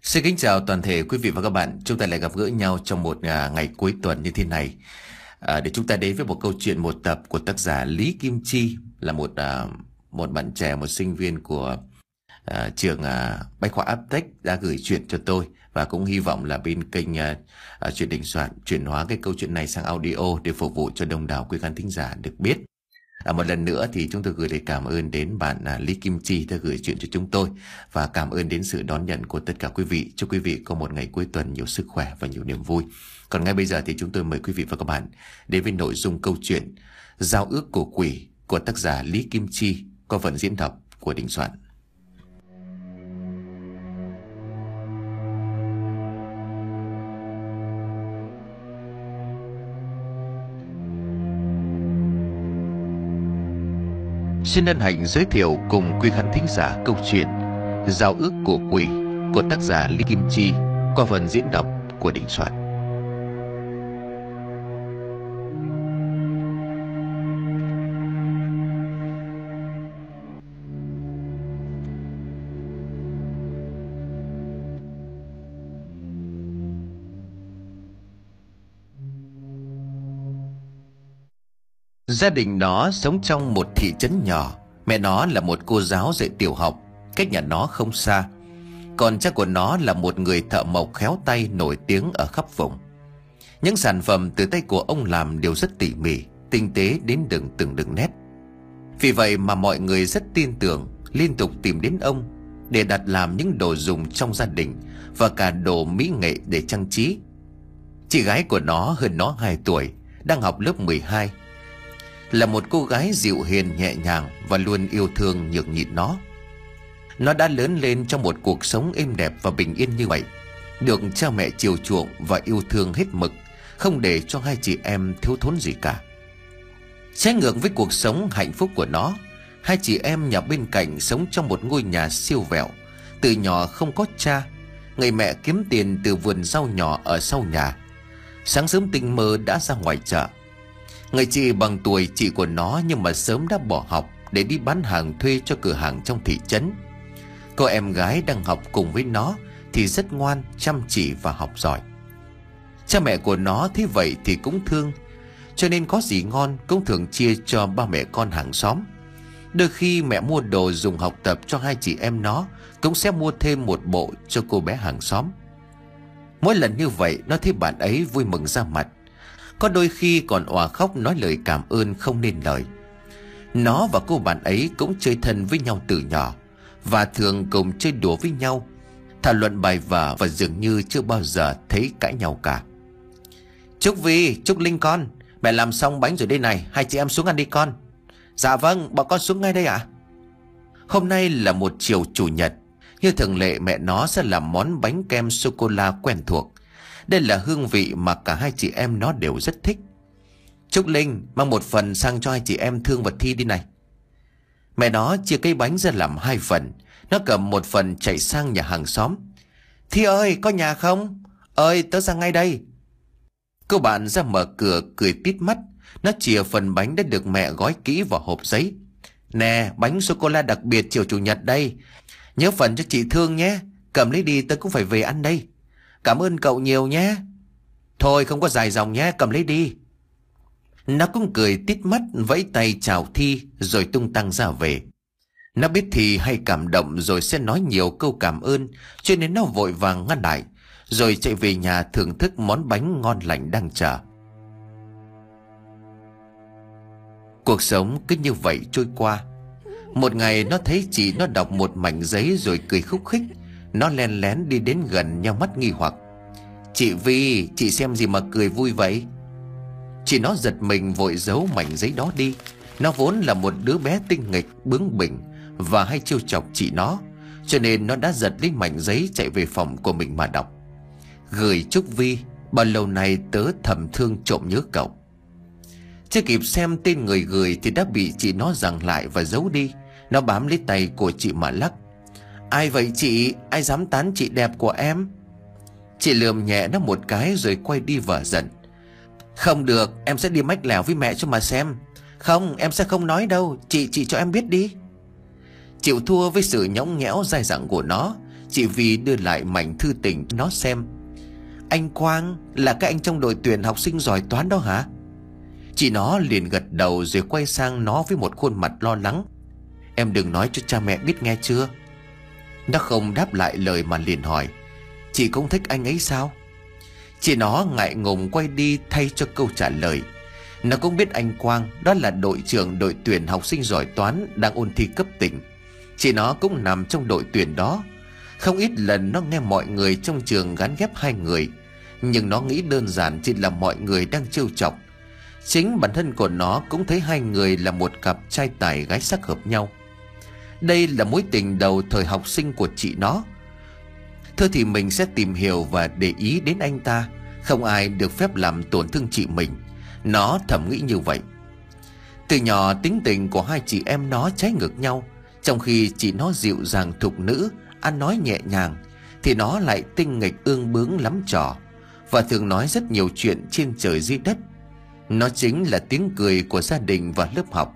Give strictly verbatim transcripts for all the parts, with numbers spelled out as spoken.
Xin kính chào toàn thể quý vị và các bạn. Chúng ta lại gặp gỡ nhau trong một à, ngày cuối tuần như thế này à, để chúng ta đến với một câu chuyện một tập của tác giả Lý Kim Chi, là một à, một bạn trẻ, một sinh viên của à, trường à, Bách khoa Aptech đã gửi chuyện cho tôi, và cũng hy vọng là bên kênh à, à, Chuyện Đình Soạn chuyển hóa cái câu chuyện này sang audio để phục vụ cho đông đảo quý khán thính giả được biết. À, một lần nữa thì chúng tôi gửi lời cảm ơn đến bạn à, Lý Kim Chi đã gửi chuyện cho chúng tôi, và cảm ơn đến sự đón nhận của tất cả quý vị. Chúc quý vị có một ngày cuối tuần nhiều sức khỏe và nhiều niềm vui. Còn ngay bây giờ thì chúng tôi mời quý vị và các bạn đến với nội dung câu chuyện Giao ước của quỷ của tác giả Lý Kim Chi qua phần diễn đọc của Đình Soạn. Xin hân hạnh giới thiệu cùng quý khán thính giả câu chuyện Giao ước của quỷ của tác giả Lý Kim Chi qua phần diễn đọc của Đình Soạn. Gia đình nó sống trong một thị trấn nhỏ. Mẹ nó là một cô giáo dạy tiểu học, cách nhà nó không xa. Còn cha của nó là một người thợ mộc khéo tay nổi tiếng ở khắp vùng. Những sản phẩm từ tay của ông làm đều rất tỉ mỉ, tinh tế đến từng từng đường nét. Vì vậy mà mọi người rất tin tưởng, liên tục tìm đến ông để đặt làm những đồ dùng trong gia đình và cả đồ mỹ nghệ để trang trí. Chị gái của nó hơn nó hai tuổi, đang học lớp mười hai, là một cô gái dịu hiền nhẹ nhàng và luôn yêu thương nhường nhịn nó. Nó đã lớn lên trong một cuộc sống êm đẹp và bình yên như vậy, được cha mẹ chiều chuộng và yêu thương hết mực, không để cho hai chị em thiếu thốn gì cả. Trái ngược với cuộc sống hạnh phúc của nó, hai chị em nhà bên cạnh sống trong một ngôi nhà siêu vẹo. Từ nhỏ không có cha, người mẹ kiếm tiền từ vườn rau nhỏ ở sau nhà. Sáng sớm tinh mơ đã ra ngoài chợ. Người chị bằng tuổi chị của nó nhưng mà sớm đã bỏ học để đi bán hàng thuê cho cửa hàng trong thị trấn. Cô em gái đang học cùng với nó thì rất ngoan, chăm chỉ và học giỏi. Cha mẹ của nó thấy vậy thì cũng thương, cho nên có gì ngon cũng thường chia cho ba mẹ con hàng xóm. Đôi khi mẹ mua đồ dùng học tập cho hai chị em nó, cũng sẽ mua thêm một bộ cho cô bé hàng xóm. Mỗi lần như vậy nó thấy bạn ấy vui mừng ra mặt, có đôi khi còn òa khóc nói lời cảm ơn không nên lời. Nó và cô bạn ấy cũng chơi thân với nhau từ nhỏ, và thường cùng chơi đùa với nhau, thảo luận bài vở, và dường như chưa bao giờ thấy cãi nhau cả. Trúc Vi, Trúc Linh con, mẹ làm xong bánh rồi đây này, hai chị em xuống ăn đi con. Dạ vâng, bọn con xuống ngay đây ạ. À? Hôm nay là một chiều chủ nhật, như thường lệ mẹ nó sẽ làm món bánh kem sô-cô-la quen thuộc. Đây là hương vị mà cả hai chị em nó đều rất thích. Trúc Linh, mang một phần sang cho hai chị em Thương và Thi đi này. Mẹ nó chia cây bánh ra làm hai phần. Nó cầm một phần chạy sang nhà hàng xóm. Thi ơi, có nhà không? Ơi, tớ ra ngay đây. Cô bạn ra mở cửa cười tít mắt. Nó chìa phần bánh đã được mẹ gói kỹ vào hộp giấy. Nè, bánh sô-cô-la đặc biệt chiều chủ nhật đây. Nhớ phần cho chị Thương nhé. Cầm lấy đi, tớ cũng phải về ăn đây. Cảm ơn cậu nhiều nhé. Thôi không có dài dòng nhé, cầm lấy đi. Nó cũng cười tít mắt, vẫy tay chào Thi rồi tung tăng ra về. Nó biết Thi hay cảm động rồi sẽ nói nhiều câu cảm ơn, cho nên nó vội vàng ngăn lại, rồi chạy về nhà thưởng thức món bánh ngon lành đang chờ. Cuộc sống cứ như vậy trôi qua. Một ngày nó thấy chị nó đọc một mảnh giấy rồi cười khúc khích. Nó len lén đi đến gần, nheo mắt nghi hoặc. Chị Vi, chị xem gì mà cười vui vậy? Chị nó giật mình vội giấu mảnh giấy đó đi. Nó vốn là một đứa bé tinh nghịch, bướng bỉnh và hay trêu chọc chị nó, cho nên nó đã giật lấy mảnh giấy chạy về phòng của mình mà đọc. Gửi Trúc Vi, bao lâu nay tớ thầm thương trộm nhớ cậu. Chưa kịp xem tên người gửi thì đã bị chị nó giằng lại và giấu đi. Nó bám lấy tay của chị mà lắc. Ai vậy chị? Ai dám tán chị đẹp của em? Chị lườm nhẹ nó một cái rồi quay đi vờ giận. Không được, em sẽ đi mách lèo với mẹ cho mà xem. Không, em sẽ không nói đâu. Chị, chị cho em biết đi. Chịu thua với sự nhõng nhẽo dai dẳng của nó, Chị Vi đưa lại mảnh thư tình nó xem. Anh Quang là cái anh trong đội tuyển học sinh giỏi toán đó hả? Chị nó liền gật đầu rồi quay sang nó với một khuôn mặt lo lắng. Em đừng nói cho cha mẹ biết nghe chưa? Nó không đáp lại lời mà liền hỏi, chị cũng thích anh ấy sao? Chị nó ngại ngùng quay đi thay cho câu trả lời. Nó cũng biết anh Quang đó là đội trưởng đội tuyển học sinh giỏi toán đang ôn thi cấp tỉnh. Chị nó cũng nằm trong đội tuyển đó. Không ít lần nó nghe mọi người trong trường gán ghép hai người, nhưng nó nghĩ đơn giản chỉ là mọi người đang trêu chọc. Chính bản thân của nó cũng thấy hai người là một cặp trai tài gái sắc hợp nhau. Đây là mối tình đầu thời học sinh của chị nó. Thôi thì mình sẽ tìm hiểu và để ý đến anh ta. Không ai được phép làm tổn thương chị mình. Nó thầm nghĩ như vậy. Từ nhỏ tính tình của hai chị em nó trái ngược nhau. Trong khi chị nó dịu dàng thục nữ, ăn nói nhẹ nhàng, thì nó lại tinh nghịch ương bướng lắm trò, và thường nói rất nhiều chuyện trên trời dưới đất. Nó chính là tiếng cười của gia đình và lớp học.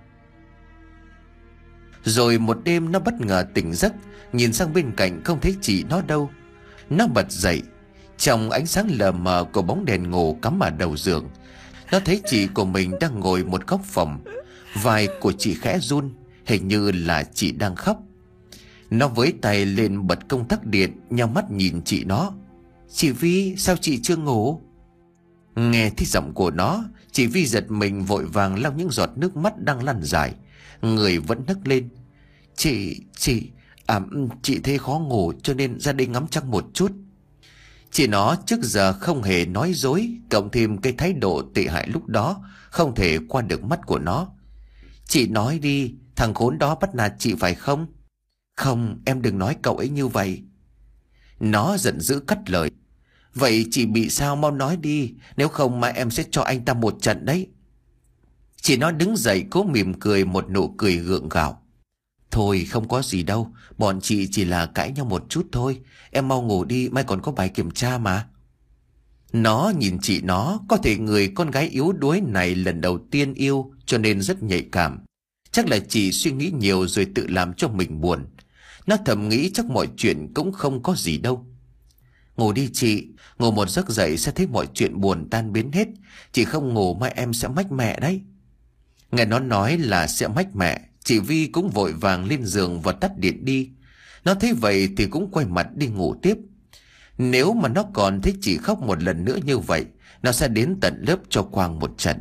Rồi một đêm nó bất ngờ tỉnh giấc, nhìn sang bên cạnh không thấy chị nó đâu. Nó bật dậy. Trong ánh sáng lờ mờ của bóng đèn ngủ cắm ở đầu giường, nó thấy chị của mình đang ngồi một góc phòng. Vai của chị khẽ run, hình như là chị đang khóc. Nó với tay lên bật công tắc điện, nheo mắt nhìn chị nó. Chị Vi, sao chị chưa ngủ? Nghe thấy giọng của nó, chị Vi giật mình vội vàng lau những giọt nước mắt đang lăn dài. Người vẫn nấc lên. Chị, chị, à, chị thấy khó ngủ cho nên ra đây ngắm trăng một chút. Chị nó trước giờ không hề nói dối, cộng thêm cái thái độ tệ hại lúc đó không thể qua được mắt của nó. Chị nói đi, thằng khốn đó bắt nạt chị phải không? Không, em đừng nói cậu ấy như vậy. Nó giận dữ cắt lời. Vậy chị bị sao, mau nói đi, nếu không mà em sẽ cho anh ta một trận đấy. Chị nó đứng dậy cố mỉm cười một nụ cười gượng gạo. Thôi không có gì đâu, bọn chị chỉ là cãi nhau một chút thôi. Em mau ngủ đi, mai còn có bài kiểm tra mà. Nó nhìn chị nó, có thể người con gái yếu đuối này lần đầu tiên yêu cho nên rất nhạy cảm. Chắc là chị suy nghĩ nhiều rồi tự làm cho mình buồn. Nó thầm nghĩ chắc mọi chuyện cũng không có gì đâu. Ngủ đi chị, ngủ một giấc dậy sẽ thấy mọi chuyện buồn tan biến hết. Chị không ngủ mai em sẽ mách mẹ đấy. Nghe nó nói là sẽ mách mẹ, chị Vi cũng vội vàng lên giường và tắt điện đi. Nó thấy vậy thì cũng quay mặt đi ngủ tiếp. Nếu mà nó còn thấy chị khóc một lần nữa như vậy, nó sẽ đến tận lớp cho Quang một trận.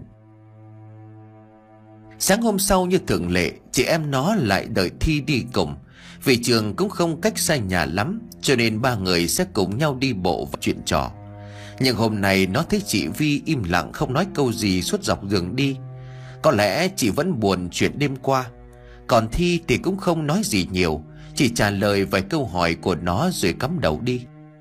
Sáng hôm sau như thường lệ, chị em nó lại đợi Thi đi cùng. Vì trường cũng không cách xa nhà lắm, cho nên ba người sẽ cùng nhau đi bộ và chuyện trò. Nhưng hôm nay nó thấy chị Vi im lặng không nói câu gì suốt dọc đường đi. Có lẽ chị vẫn buồn chuyện đêm qua. Còn Thi thì cũng không nói gì nhiều, chỉ trả lời vài câu hỏi của nó rồi cắm đầu đi.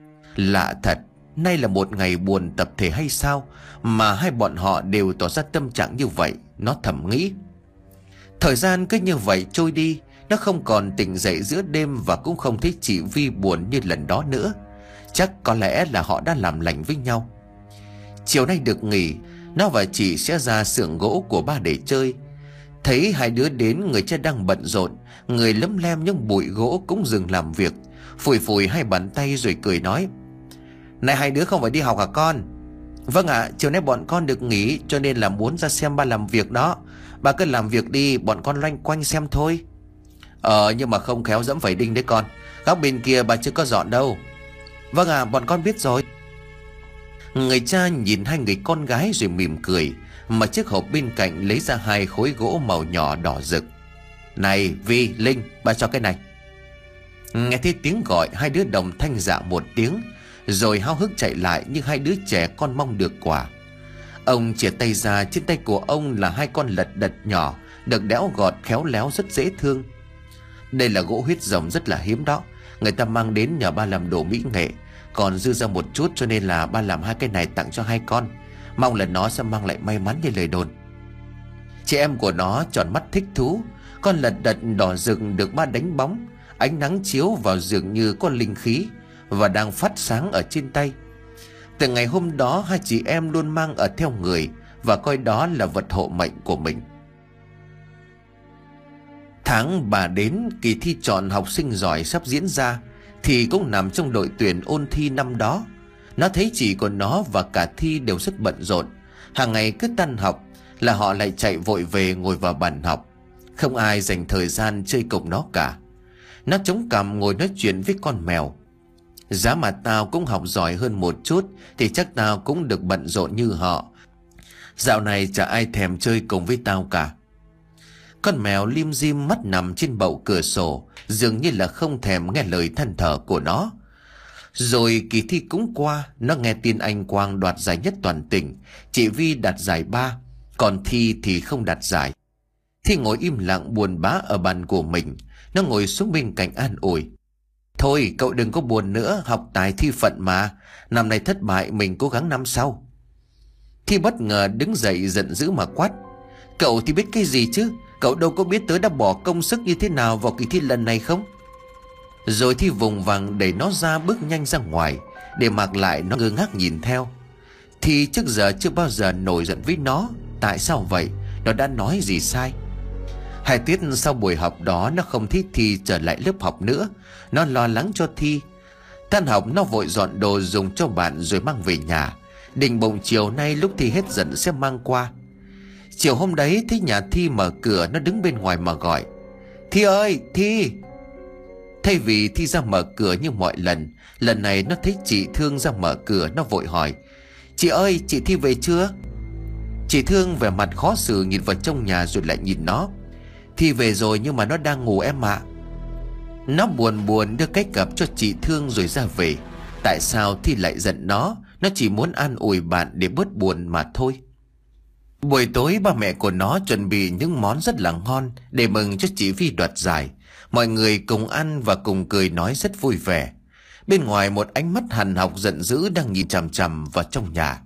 Lạ thật, nay là một ngày buồn tập thể hay sao mà hai bọn họ đều tỏ ra tâm trạng như vậy, nó thầm nghĩ. Thời gian cứ như vậy trôi đi. Nó không còn tỉnh dậy giữa đêm và cũng không thấy chị Vi buồn như lần đó nữa. Chắc có lẽ là họ đã làm lành với nhau. Chiều nay được nghỉ, nó và chị sẽ ra xưởng gỗ của ba để chơi. Thấy hai đứa đến, người cha đang bận rộn, người lấm lem những bụi gỗ cũng dừng làm việc, phủi phủi hai bàn tay rồi cười nói. Này hai đứa không phải đi học hả con? Vâng ạ, à, chiều nay bọn con được nghỉ cho nên là muốn ra xem ba làm việc đó. Ba cứ làm việc đi, bọn con loanh quanh xem thôi. Ờ nhưng mà không khéo dẫm phải đinh đấy con. Góc bên kia bà chưa có dọn đâu. Vâng à, bọn con biết rồi. Người cha nhìn hai người con gái rồi mỉm cười, mà chiếc hộp bên cạnh lấy ra hai khối gỗ màu nhỏ đỏ rực. Này Vi, Linh, bà cho cái này. Nghe thấy tiếng gọi, hai đứa đồng thanh dạ một tiếng, rồi háo hức chạy lại như hai đứa trẻ con mong được quà. Ông chìa tay ra, trên tay của ông là hai con lật đật nhỏ, được đẽo gọt khéo léo rất dễ thương. Đây là gỗ huyết rồng rất là hiếm đó, người ta mang đến nhờ ba làm đồ mỹ nghệ, còn dư ra một chút cho nên là ba làm hai cái này tặng cho hai con, mong là nó sẽ mang lại may mắn như lời đồn. Chị em của nó tròn mắt thích thú. Con lật đật đỏ rực được ba đánh bóng, ánh nắng chiếu vào dường như có linh khí và đang phát sáng ở trên tay. Từ ngày hôm đó, hai chị em luôn mang ở theo người và coi đó là vật hộ mệnh của mình. Tháng bà đến, kỳ thi chọn học sinh giỏi sắp diễn ra. Thi cũng nằm trong đội tuyển ôn thi năm đó. Nó thấy chị của nó và cả Thi đều rất bận rộn. Hàng ngày cứ tan học là họ lại chạy vội về ngồi vào bàn học. Không ai dành thời gian chơi cùng nó cả. Nó chống cằm ngồi nói chuyện với con mèo. Giá mà tao cũng học giỏi hơn một chút thì chắc tao cũng được bận rộn như họ. Dạo này chả ai thèm chơi cùng với tao cả. Con mèo lim dim mắt nằm trên bậu cửa sổ, dường như là không thèm nghe lời than thở của nó. Rồi kỳ thi cũng qua, nó nghe tin anh Quang đoạt giải nhất toàn tỉnh, chị Vi đạt giải ba, còn Thi thì không đạt giải. Thi ngồi im lặng buồn bã ở bàn của mình. Nó ngồi xuống bên cạnh an ủi: "Thôi cậu đừng có buồn nữa, học tài thi phận mà. Năm nay thất bại mình cố gắng năm sau." Thi bất ngờ đứng dậy giận dữ mà quát: "Cậu thì biết cái gì chứ? Cậu đâu có biết tớ đã bỏ công sức như thế nào vào kỳ thi lần này không?" Rồi Thi vùng vằng đẩy nó ra, bước nhanh ra ngoài. Để mặc lại nó ngơ ngác nhìn theo. Thi trước giờ chưa bao giờ nổi giận với nó. Tại sao vậy? Nó đã nói gì sai? Hai tiết sau buổi học đó, nó không thích Thi trở lại lớp học nữa. Nó lo lắng cho Thi. Tan học nó vội dọn đồ dùng cho bạn rồi mang về nhà, định bụng chiều nay lúc Thi hết giận sẽ mang qua. Chiều hôm đấy thấy nhà Thi mở cửa, nó đứng bên ngoài mà gọi: "Thi ơi, Thi!" Thay vì Thi ra mở cửa như mọi lần, lần này nó thấy chị Thương ra mở cửa. Nó vội hỏi: "Chị ơi, chị Thi về chưa?" Chị Thương vẻ mặt khó xử nhìn vào trong nhà rồi lại nhìn nó: "Thi về rồi nhưng mà nó đang ngủ em ạ." Nó buồn buồn đưa cái cặp cho chị Thương rồi ra về. Tại sao Thi lại giận nó? Nó chỉ muốn an ủi bạn để bớt buồn mà thôi. Buổi tối ba mẹ của nó chuẩn bị những món rất là ngon để mừng cho chị Vi đoạt giải. Mọi người cùng ăn và cùng cười nói rất vui vẻ. Bên ngoài một ánh mắt hằn học giận dữ đang nhìn chằm chằm vào trong nhà.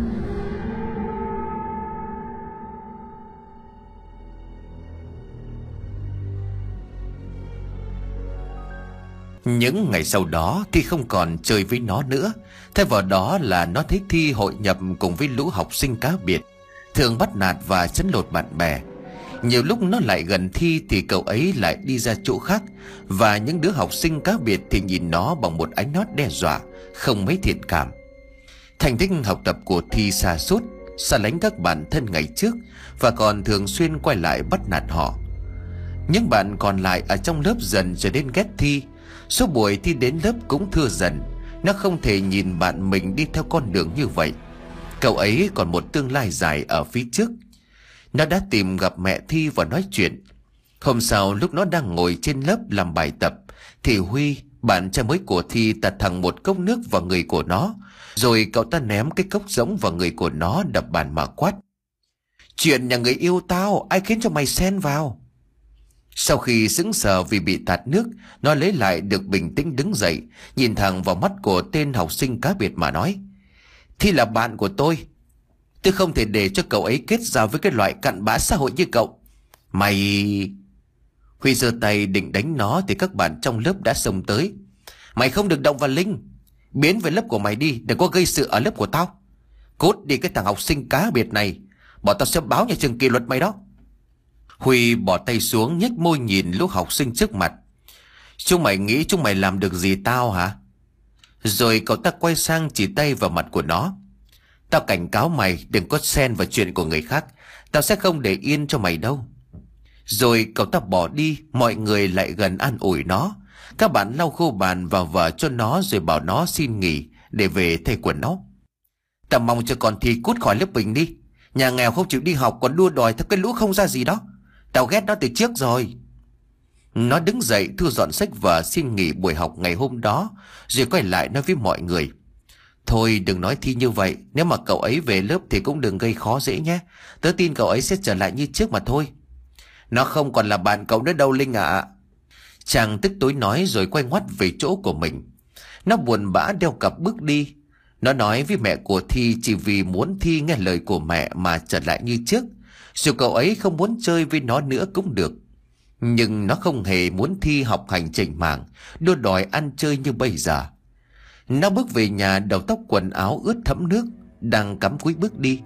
Những ngày sau đó Thi không còn chơi với nó nữa. Thay vào đó là nó thấy Thi hội nhập cùng với lũ học sinh cá biệt, thường bắt nạt và trấn lột bạn bè. Nhiều lúc nó lại gần Thi thì cậu ấy lại đi ra chỗ khác, và những đứa học sinh cá biệt thì nhìn nó bằng một ánh mắt đe dọa, không mấy thiện cảm. Thành tích học tập của Thi sa sút, xa lánh các bạn thân ngày trước, và còn thường xuyên quay lại bắt nạt họ. Những bạn còn lại ở trong lớp dần trở nên ghét Thi. Số buổi Thi đến lớp cũng thưa dần. Nó không thể nhìn bạn mình đi theo con đường như vậy. Cậu ấy còn một tương lai dài ở phía trước. Nó đã tìm gặp mẹ Thi và nói chuyện. Hôm sau lúc nó đang ngồi trên lớp làm bài tập thì Huy, bạn trai mới của Thi, tạt thẳng một cốc nước vào người của nó. Rồi cậu ta ném cái cốc rỗng vào người của nó, đập bàn mà quát: "Chuyện nhà người yêu tao, ai khiến cho mày xen vào?" Sau khi sững sờ vì bị tạt nước, nó lấy lại được bình tĩnh đứng dậy, nhìn thẳng vào mắt của tên học sinh cá biệt mà nói: "Thi là bạn của tôi. Tôi không thể để cho cậu ấy kết giao với cái loại cặn bã xã hội như cậu. Mày..." Huy giơ tay định đánh nó thì các bạn trong lớp đã xông tới: "Mày không được động vào Linh. Biến về lớp của mày đi, đừng có gây sự ở lớp của tao. Cút đi cái thằng học sinh cá biệt này, bọn tao sẽ báo nhà trường kỷ luật mày đó." Huy bỏ tay xuống, nhếch môi nhìn lũ học sinh trước mặt: "Chúng mày nghĩ chúng mày làm được gì tao hả?" Rồi cậu ta quay sang chỉ tay vào mặt của nó: "Tao cảnh cáo mày đừng có xen vào chuyện của người khác. Tao sẽ không để yên cho mày đâu." Rồi cậu ta bỏ đi. Mọi người lại gần an ủi nó. Các bạn lau khô bàn vào vở cho nó rồi bảo nó xin nghỉ để về thay quần áo. "Tao mong cho con Thi cút khỏi lớp mình đi. Nhà nghèo không chịu đi học còn đua đòi theo cái lũ không ra gì đó. Tao ghét nó từ trước rồi." Nó đứng dậy thu dọn sách vở xin nghỉ buổi học ngày hôm đó, rồi quay lại nói với mọi người: "Thôi đừng nói Thi như vậy. Nếu mà cậu ấy về lớp thì cũng đừng gây khó dễ nhé. Tớ tin cậu ấy sẽ trở lại như trước mà thôi." "Nó không còn là bạn cậu nữa đâu Linh ạ." Chàng tức tối nói rồi quay ngoắt về chỗ của mình. Nó buồn bã đeo cặp bước đi. Nó nói với mẹ của Thi chỉ vì muốn Thi nghe lời của mẹ mà trở lại như trước. Dù cậu ấy không muốn chơi với nó nữa cũng được. Nhưng nó không hề muốn Thi học hành chỉnh mảng, đua đòi ăn chơi như bây giờ. Nó bước về nhà, đầu tóc quần áo ướt thấm nước, đang cắm cúi bước đi.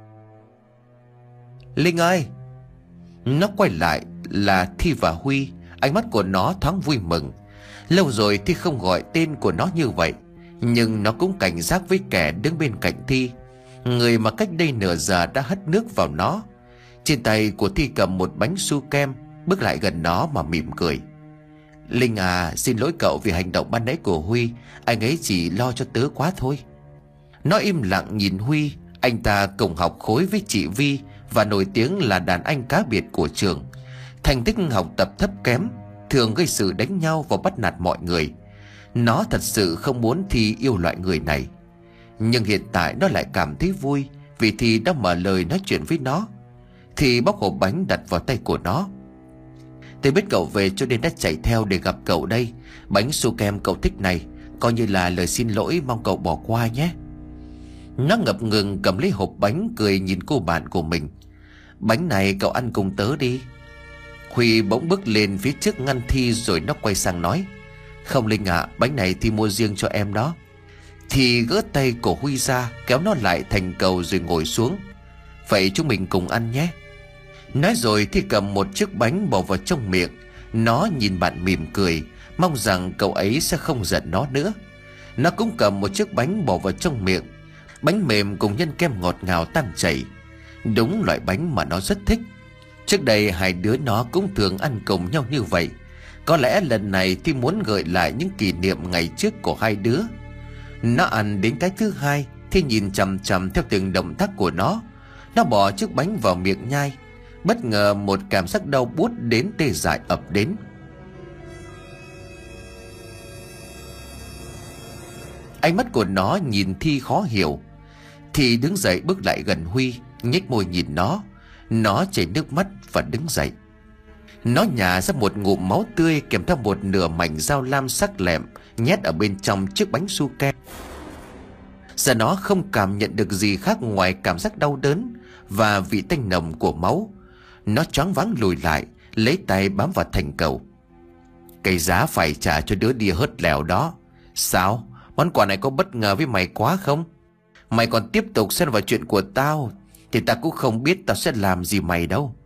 "Linh ơi!" Nó quay lại là Thi và Huy. Ánh mắt của nó thoáng vui mừng. Lâu rồi Thi không gọi tên của nó như vậy, nhưng nó cũng cảnh giác với kẻ đứng bên cạnh Thi, người mà cách đây nửa giờ đã hất nước vào nó. Trên tay của Thi cầm một bánh su kem, bước lại gần nó mà mỉm cười. Linh à, xin lỗi cậu vì hành động ban nãy của Huy. Anh ấy chỉ lo cho tớ quá thôi. Nó im lặng nhìn Huy. Anh ta cùng học khối với chị Vi và nổi tiếng là đàn anh cá biệt của trường. Thành tích học tập thấp kém, thường gây sự đánh nhau và bắt nạt mọi người. Nó thật sự không muốn Thi yêu loại người này, nhưng hiện tại nó lại cảm thấy vui vì Thi đã mở lời nói chuyện với nó. Thì bóc hộp bánh đặt vào tay của nó. Tôi biết cậu về cho nên đã chạy theo để gặp cậu đây. Bánh su kem cậu thích này, coi như là lời xin lỗi, mong cậu bỏ qua nhé. Nó ngập ngừng cầm lấy hộp bánh, cười nhìn cô bạn của mình. Bánh này cậu ăn cùng tớ đi. Huy bỗng bước lên phía trước ngăn Thi, rồi nó quay sang nói: Không Linh ạ, à, bánh này Thi mua riêng cho em đó. Thì gỡ tay của Huy ra, kéo nó lại thành cầu rồi ngồi xuống. Vậy chúng mình cùng ăn nhé. Nói rồi thì cầm một chiếc bánh bỏ vào trong miệng. Nó nhìn bạn mỉm cười, mong rằng cậu ấy sẽ không giận nó nữa. Nó cũng cầm một chiếc bánh bỏ vào trong miệng. Bánh mềm cùng nhân kem ngọt ngào tan chảy. Đúng loại bánh mà nó rất thích. Trước đây hai đứa nó cũng thường ăn cùng nhau như vậy. Có lẽ lần này thì muốn gợi lại những kỷ niệm ngày trước của hai đứa. Nó ăn đến cái thứ hai thì nhìn chằm chằm theo từng động tác của nó. Nó bỏ chiếc bánh vào miệng nhai. Bất ngờ một cảm giác đau buốt đến tê dại ập đến. Ánh mắt của nó nhìn Thi khó hiểu. Thi đứng dậy bước lại gần Huy, nhếch môi nhìn nó. Nó chảy nước mắt và đứng dậy. Nó nhả ra một ngụm máu tươi kèm theo một nửa mảnh dao lam sắc lẹm nhét ở bên trong chiếc bánh su kem. Giờ nó không cảm nhận được gì khác ngoài cảm giác đau đớn và vị tanh nồng của máu. Nó choáng váng lùi lại, lấy tay bám vào thành cầu. Cái giá phải trả cho đứa đi hớt lèo đó. Sao? Món quà này có bất ngờ với mày quá không? Mày còn tiếp tục xen vào chuyện của tao thì ta cũng không biết tao sẽ làm gì mày đâu.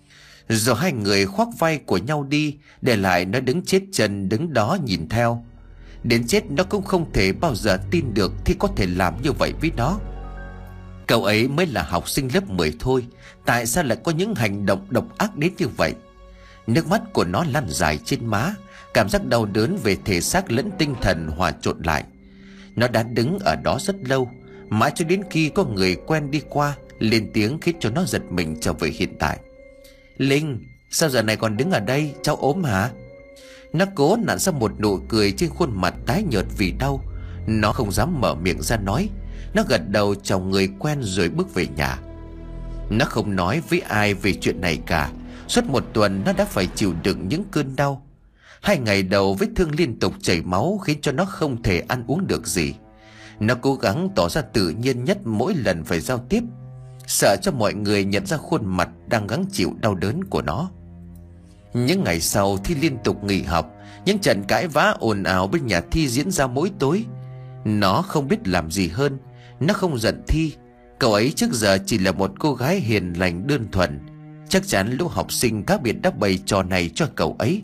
Rồi hai người khoác vai của nhau đi, để lại nó đứng chết chân đứng đó nhìn theo. Đến chết nó cũng không thể bao giờ tin được thì có thể làm như vậy với nó. Cậu ấy mới là học sinh lớp mười thôi, tại sao lại có những hành động độc ác đến như vậy? Nước mắt của nó lăn dài trên má, cảm giác đau đớn về thể xác lẫn tinh thần hòa trộn lại. Nó đã đứng ở đó rất lâu, mãi cho đến khi có người quen đi qua lên tiếng khiến cho nó giật mình trở về hiện tại. Linh, sao giờ này còn đứng ở đây, cháu ốm hả? Nó cố nặn ra một nụ cười trên khuôn mặt tái nhợt vì đau. Nó không dám mở miệng ra nói. Nó gật đầu chào người quen rồi bước về nhà. Nó không nói với ai về chuyện này cả. Suốt một tuần nó đã phải chịu đựng những cơn đau. Hai ngày đầu vết thương liên tục chảy máu khiến cho nó không thể ăn uống được gì. Nó cố gắng tỏ ra tự nhiên nhất mỗi lần phải giao tiếp, sợ cho mọi người nhận ra khuôn mặt đang gắng chịu đau đớn của nó. Những ngày sau Thi liên tục nghỉ học. Những trận cãi vã ồn ào bên nhà Thi diễn ra mỗi tối. Nó không biết làm gì hơn. Nó không giận Thi. Cậu ấy trước giờ chỉ là một cô gái hiền lành đơn thuần. Chắc chắn lũ học sinh cá biệt đã bày trò này cho cậu ấy.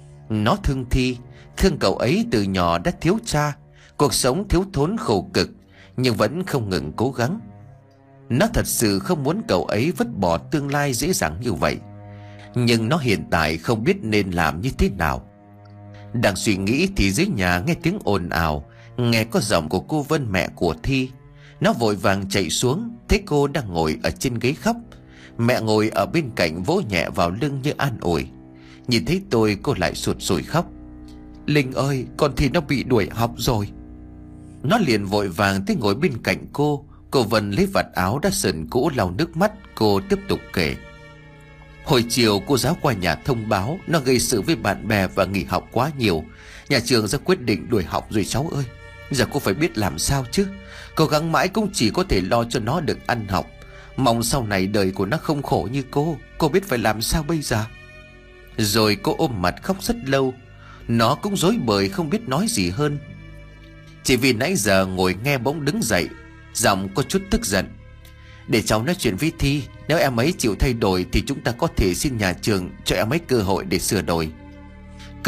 Nó thương Thi, thương cậu ấy từ nhỏ đã thiếu cha, cuộc sống thiếu thốn khổ cực, nhưng vẫn không ngừng cố gắng. Nó thật sự không muốn cậu ấy vứt bỏ tương lai dễ dàng như vậy. Nhưng nó hiện tại không biết nên làm như thế nào. Đang suy nghĩ thì dưới nhà nghe tiếng ồn ào, nghe có giọng của cô Vân, mẹ của Thi. Nó vội vàng chạy xuống, thấy cô đang ngồi ở trên ghế khóc. Mẹ ngồi ở bên cạnh vỗ nhẹ vào lưng như an ủi. Nhìn thấy tôi cô lại sụt sùi khóc. Linh ơi, con Thi nó bị đuổi học rồi. Nó liền vội vàng tới ngồi bên cạnh cô. Cô Vân lấy vạt áo đã sờn cũ lau nước mắt. Cô tiếp tục kể. Hồi chiều cô giáo qua nhà thông báo nó gây sự với bạn bè và nghỉ học quá nhiều. Nhà trường ra quyết định đuổi học rồi cháu ơi. Giờ cô phải biết làm sao chứ. Cố gắng mãi cũng chỉ có thể lo cho nó được ăn học. Mong sau này đời của nó không khổ như cô. Cô biết phải làm sao bây giờ. Rồi cô ôm mặt khóc rất lâu. Nó cũng rối bời không biết nói gì hơn. Chỉ vì nãy giờ ngồi nghe bỗng đứng dậy, giọng có chút tức giận. Để cháu nói chuyện với Thi. Nếu em ấy chịu thay đổi thì chúng ta có thể xin nhà trường cho em ấy cơ hội để sửa đổi.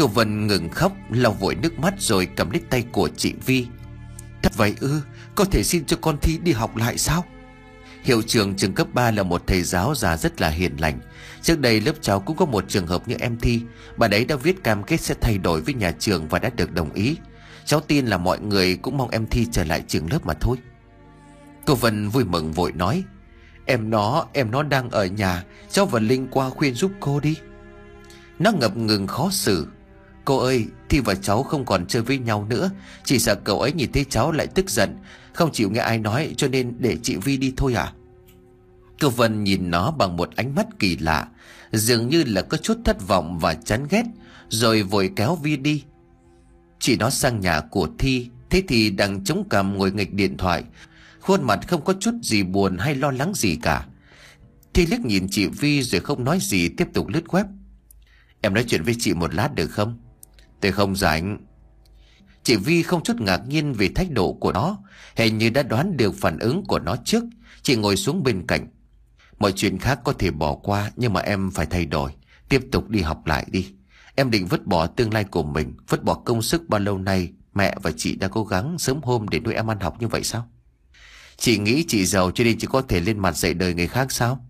Cậu Vân ngừng khóc, lau vội nước mắt rồi cầm lấy tay của chị Vi. Thật vậy ư? Có thể xin cho con Thi đi học lại sao? Hiệu trưởng trường cấp ba là một thầy giáo già rất là hiền lành. Trước đây lớp cháu cũng có một trường hợp như em Thi. Bà đấy đã viết cam kết sẽ thay đổi với nhà trường và đã được đồng ý. Cháu tin là mọi người cũng mong em Thi trở lại trường lớp mà thôi. Cô Vân vui mừng vội nói: Em nó, em nó đang ở nhà. Cháu và Linh qua khuyên giúp cô đi. Nó ngập ngừng khó xử: Cô ơi, Thi và cháu không còn chơi với nhau nữa. Chỉ sợ cậu ấy nhìn thấy cháu lại tức giận, không chịu nghe ai nói, cho nên để chị Vi đi thôi à? Cô Vân nhìn nó bằng một ánh mắt kỳ lạ, dường như là có chút thất vọng và chán ghét, rồi vội kéo Vi đi. Chị nó sang nhà của Thi, thế thì đang chống cằm ngồi nghịch điện thoại, khuôn mặt không có chút gì buồn hay lo lắng gì cả. Thi liếc nhìn chị Vi rồi không nói gì, tiếp tục lướt web. Em nói chuyện với chị một lát được không? Tôi không rảnh. Chị Vi không chút ngạc nhiên vì thái độ của nó, hình như đã đoán được phản ứng của nó trước. Chị ngồi xuống bên cạnh. Mọi chuyện khác có thể bỏ qua, nhưng mà em phải thay đổi, tiếp tục đi học lại đi. Em định vứt bỏ tương lai của mình, vứt bỏ công sức bao lâu nay mẹ và chị đã cố gắng sớm hôm để nuôi em ăn học như vậy sao? Chị nghĩ chị giàu cho nên chị có thể lên mặt dạy đời người khác sao?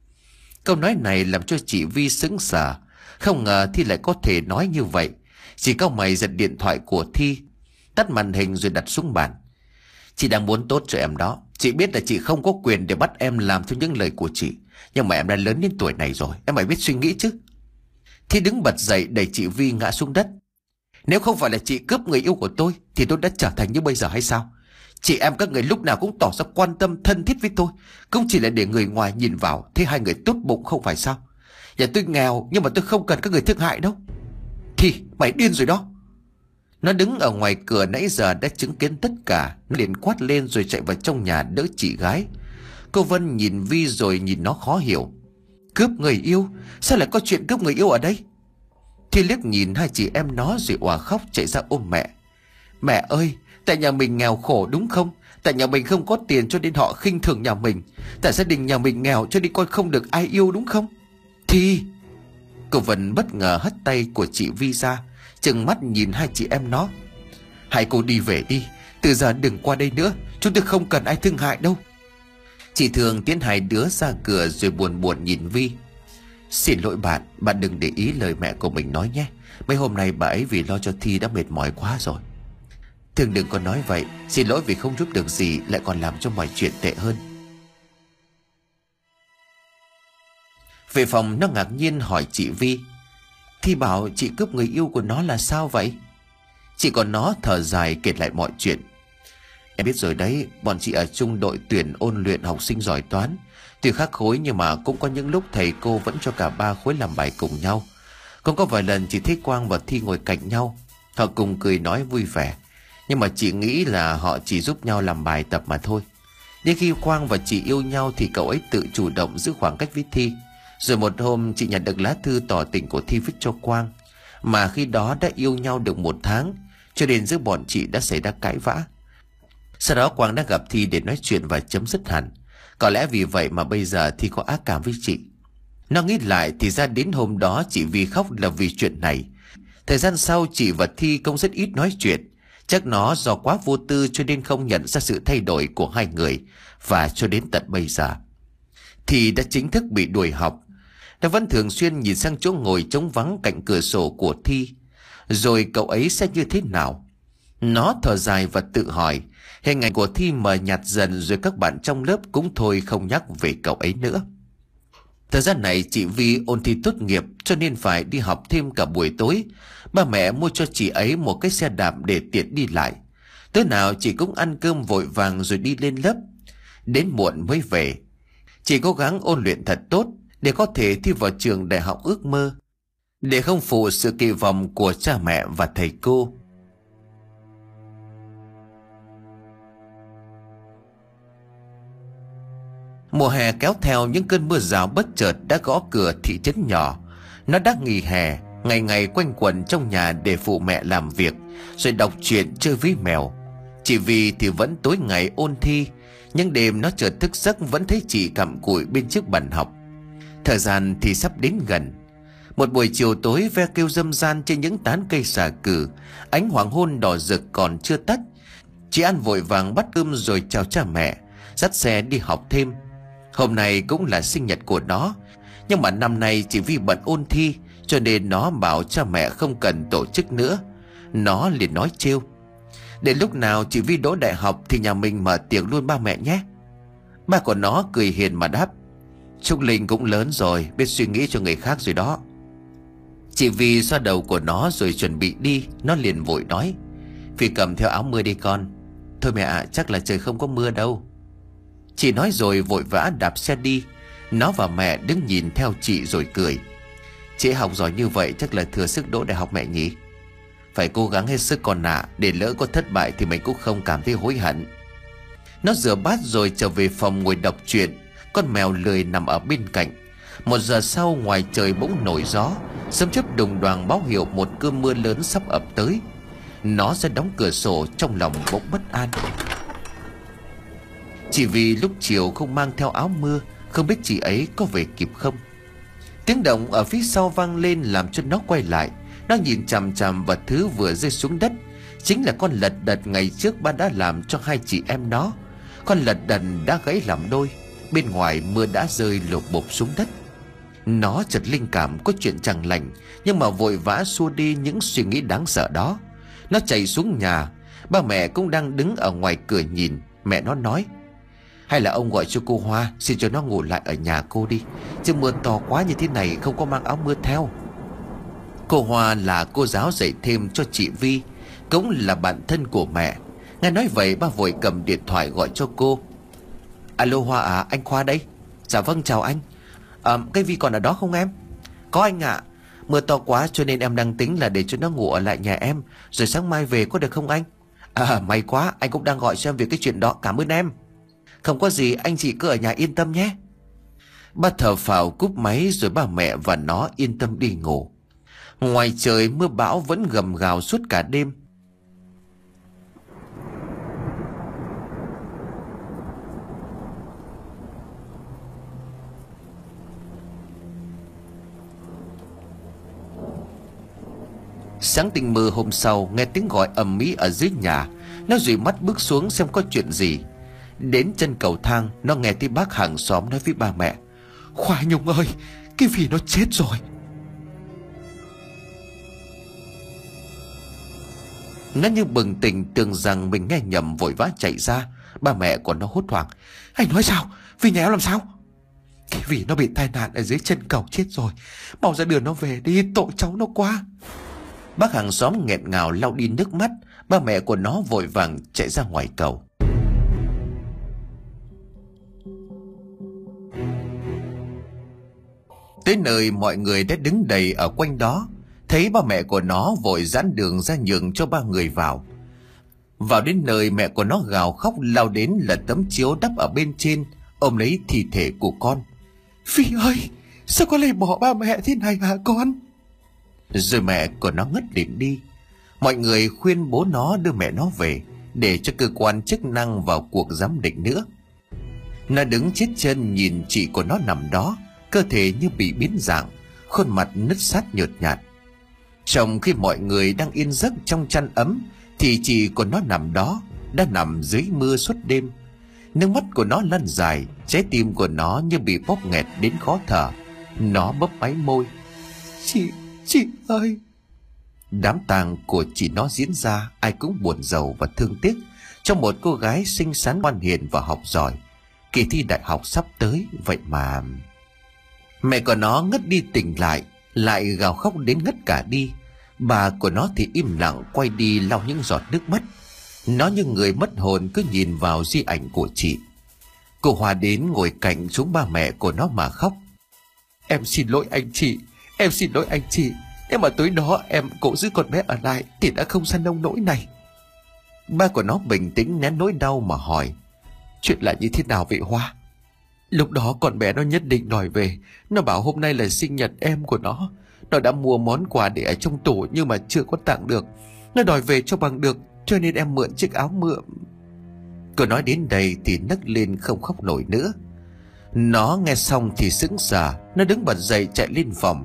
Câu nói này làm cho chị Vi sững sờ. Không ngờ Thi lại có thể nói như vậy. Chị cau mày giật điện thoại của Thi, tắt màn hình rồi đặt xuống bàn. Chị đang muốn tốt cho em đó. Chị biết là chị không có quyền để bắt em làm theo những lời của chị, nhưng mà em đã lớn đến tuổi này rồi, em phải biết suy nghĩ chứ. Thi đứng bật dậy đẩy chị Vi ngã xuống đất. Nếu không phải là chị cướp người yêu của tôi thì tôi đã trở thành như bây giờ hay sao? Chị em các người lúc nào cũng tỏ ra quan tâm thân thiết với tôi, không chỉ là để người ngoài nhìn vào thấy hai người tốt bụng không phải sao? Nhà tôi nghèo nhưng mà tôi không cần các người thương hại đâu. Thì mày điên rồi đó. Nó đứng ở ngoài cửa nãy giờ đã chứng kiến tất cả. Nó liền quát lên rồi chạy vào trong nhà đỡ chị gái. Cô Vân nhìn Vi rồi nhìn nó khó hiểu. Cướp người yêu? Sao lại có chuyện cướp người yêu ở đây? Thì liếc nhìn hai chị em nó rồi òa khóc chạy ra ôm mẹ. Mẹ ơi, tại nhà mình nghèo khổ đúng không? Tại nhà mình không có tiền cho nên họ khinh thường nhà mình. Tại gia đình nhà mình nghèo cho nên con không được ai yêu đúng không? Thì... Cô Vân bất ngờ hất tay của chị Vi ra, trừng mắt nhìn hai chị em nó. Hai cô đi về đi, từ giờ đừng qua đây nữa, chúng tôi không cần ai thương hại đâu. Chị Thường tiến hai đứa ra cửa rồi buồn buồn nhìn Vi. Xin lỗi bạn, bạn đừng để ý lời mẹ của mình nói nhé. Mấy hôm nay bà ấy vì lo cho Thi đã mệt mỏi quá rồi. Thường đừng có nói vậy, xin lỗi vì không giúp được gì lại còn làm cho mọi chuyện tệ hơn. Về phòng nó ngạc nhiên hỏi chị Vi. Thi bảo chị cướp người yêu của nó là sao vậy? Chị còn nó thở dài kể lại mọi chuyện. Em biết rồi đấy, bọn chị ở chung đội tuyển ôn luyện học sinh giỏi toán. Tuy khác khối nhưng mà cũng có những lúc thầy cô vẫn cho cả ba khối làm bài cùng nhau. Cũng có vài lần chị thấy Quang và Thi ngồi cạnh nhau, họ cùng cười nói vui vẻ. Nhưng mà chị nghĩ là họ chỉ giúp nhau làm bài tập mà thôi. Nhưng khi Quang và chị yêu nhau thì cậu ấy tự chủ động giữ khoảng cách với Thi. Rồi một hôm chị nhận được lá thư tỏ tình của Thi viết cho Quang. Mà khi đó đã yêu nhau được một tháng, cho nên giữa bọn chị đã xảy ra cãi vã. Sau đó Quang đã gặp Thi để nói chuyện và chấm dứt hẳn. Có lẽ vì vậy mà bây giờ Thi có ác cảm với chị. Nó nghĩ lại thì ra đến hôm đó chị Vi khóc là vì chuyện này. Thời gian sau chị và Thi cũng rất ít nói chuyện. Chắc nó do quá vô tư cho nên không nhận ra sự thay đổi của hai người. Và cho đến tận bây giờ Thi đã chính thức bị đuổi học. Nó vẫn thường xuyên nhìn sang chỗ ngồi trống vắng cạnh cửa sổ của Thi. Rồi cậu ấy sẽ như thế nào? Nó thở dài và tự hỏi. Hình ảnh của Thi mờ nhạt dần rồi các bạn trong lớp cũng thôi không nhắc về cậu ấy nữa. Thời gian này chị Vi ôn thi tốt nghiệp cho nên phải đi học thêm cả buổi tối. Ba mẹ mua cho chị ấy một cái xe đạp để tiện đi lại. Tối nào chị cũng ăn cơm vội vàng rồi đi lên lớp. Đến muộn mới về. Chị cố gắng ôn luyện thật tốt để có thể thi vào trường đại học ước mơ, để không phụ sự kỳ vọng của cha mẹ và thầy cô. Mùa hè kéo theo những cơn mưa rào bất chợt đã gõ cửa thị trấn nhỏ. Nó đã nghỉ hè, ngày ngày quanh quẩn trong nhà để phụ mẹ làm việc, rồi đọc truyện chơi với mèo. Chị Vi thì vẫn tối ngày ôn thi, nhưng đêm nó chợt thức giấc vẫn thấy chị cặm cụi bên chiếc bàn học. Thời gian thì sắp đến gần. Một buổi chiều tối ve kêu râm ran trên những tán cây xà cừ, ánh hoàng hôn đỏ rực còn chưa tắt. Chị An vội vàng bắt cơm rồi chào cha mẹ, dắt xe đi học thêm. Hôm nay cũng là sinh nhật của nó, nhưng mà năm nay chỉ vì bận ôn thi cho nên nó bảo cha mẹ không cần tổ chức nữa. Nó liền nói trêu: để lúc nào chị Vi đỗ đại học thì nhà mình mở tiệc luôn ba mẹ nhé. Ba của nó cười hiền mà đáp: Trúc Linh cũng lớn rồi, biết suy nghĩ cho người khác rồi đó. Chị Vi xoa đầu của nó rồi chuẩn bị đi. Nó liền vội nói: Phi cầm theo áo mưa đi con. Thôi mẹ ạ, à, chắc là trời không có mưa đâu. Chị nói rồi vội vã đạp xe đi. Nó và mẹ đứng nhìn theo chị rồi cười: Chị học giỏi như vậy chắc là thừa sức đỗ đại học mẹ nhỉ. Phải cố gắng hết sức con ạ, à, để lỡ có thất bại thì mình cũng không cảm thấy hối hận. Nó rửa bát rồi trở về phòng ngồi đọc truyện. Con mèo lười nằm ở bên cạnh. Một giờ sau ngoài trời bỗng nổi gió, sấm chớp đùng đoàng báo hiệu một cơn mưa lớn sắp ập tới. Nó sẽ đóng cửa sổ, trong lòng bỗng bất an. Chỉ vì lúc chiều không mang theo áo mưa, không biết chị ấy có về kịp không. Tiếng động ở phía sau vang lên làm cho nó quay lại. Nó nhìn chằm chằm vào thứ vừa rơi xuống đất. Chính là con lật đật ngày trước ba đã làm cho hai chị em nó. Con lật đật đã gãy làm đôi. Bên ngoài mưa đã rơi lộp bộp xuống đất. Nó chợt linh cảm có chuyện chẳng lành, nhưng mà vội vã xua đi những suy nghĩ đáng sợ đó. Nó chạy xuống nhà. Ba mẹ cũng đang đứng ở ngoài cửa nhìn. Mẹ nó nói: Hay là ông gọi cho cô Hoa, xin cho nó ngủ lại ở nhà cô đi, chứ mưa to quá như thế này không có mang áo mưa theo. Cô Hoa là cô giáo dạy thêm cho chị Vi, cũng là bạn thân của mẹ. Nghe nói vậy ba vội cầm điện thoại gọi cho cô. Alo Hoa à, anh Khoa đây. Dạ vâng, chào anh. à, Cái Vi còn ở đó không em? Có anh ạ. À, mưa to quá cho nên em đang tính là để cho nó ngủ ở lại nhà em, rồi sáng mai về có được không anh? À may quá, anh cũng đang gọi cho em về cái chuyện đó, cảm ơn em. Không có gì, anh chị cứ ở nhà yên tâm nhé. Ba thở phào cúp máy rồi ba mẹ và nó yên tâm đi ngủ. Ngoài trời mưa bão vẫn gầm gào suốt cả đêm. Sáng tinh mơ hôm sau, nghe tiếng gọi ầm ĩ ở dưới nhà. Nó dụi mắt bước xuống xem có chuyện gì. Đến chân cầu thang, nó nghe thấy bác hàng xóm nói với ba mẹ: Khoa Nhung ơi, cái Vi nó chết rồi. Nó như bừng tỉnh, tưởng rằng mình nghe nhầm, vội vã chạy ra. Ba mẹ của nó hốt hoảng: Anh nói sao? Vi nhà em làm sao? Cái Vi nó bị tai nạn ở dưới chân cầu chết rồi. Mau ra đưa nó về đi, tội cháu nó quá. Bác hàng xóm nghẹn ngào lau đi nước mắt. Ba mẹ của nó vội vàng chạy ra ngoài cầu. Tới nơi mọi người đã đứng đầy ở quanh đó. Thấy ba mẹ của nó vội giãn đường ra nhường cho ba người vào. Vào đến nơi mẹ của nó gào khóc lao đến lật tấm chiếu đắp ở bên trên, ôm lấy thi thể của con. Vi ơi, sao con lại bỏ ba mẹ thế này hả con? Rồi mẹ của nó ngất lịm đi. Mọi người khuyên bố nó đưa mẹ nó về, để cho cơ quan chức năng vào cuộc giám định nữa. Nó đứng chết chân nhìn chị của nó nằm đó, cơ thể như bị biến dạng, khuôn mặt nứt sát nhợt nhạt. Trong khi mọi người đang yên giấc trong chăn ấm, thì chị của nó nằm đó, đã nằm dưới mưa suốt đêm. Nước mắt của nó lăn dài, trái tim của nó như bị bóp nghẹt đến khó thở. Nó bấp máy môi: Chị, chị ơi. Đám tang của chị nó diễn ra, ai cũng buồn rầu và thương tiếc cho một cô gái xinh xắn, ngoan hiền và học giỏi. Kỳ thi đại học sắp tới, vậy mà... Mẹ của nó ngất đi tỉnh lại, lại gào khóc đến ngất cả đi. Bà của nó thì im lặng quay đi lau những giọt nước mắt. Nó như người mất hồn cứ nhìn vào di ảnh của chị. Cô Hòa đến ngồi cạnh xuống ba mẹ của nó mà khóc: Em xin lỗi anh chị, em xin lỗi anh chị. Nếu mà tối đó em cố giữ con bé ở lại thì đã không sang nông nỗi này. Ba của nó bình tĩnh nén nỗi đau mà hỏi: Chuyện là như thế nào vậy Hoa? Lúc đó con bé nó nhất định đòi về. Nó bảo hôm nay là sinh nhật em của nó. Nó đã mua món quà để ở trong tủ nhưng mà chưa có tặng được. Nó đòi về cho bằng được, cho nên em mượn chiếc áo mưa. Cô nói đến đây thì nấc lên không khóc nổi nữa. Nó nghe xong thì sững sờ. Nó đứng bật dậy chạy lên phòng.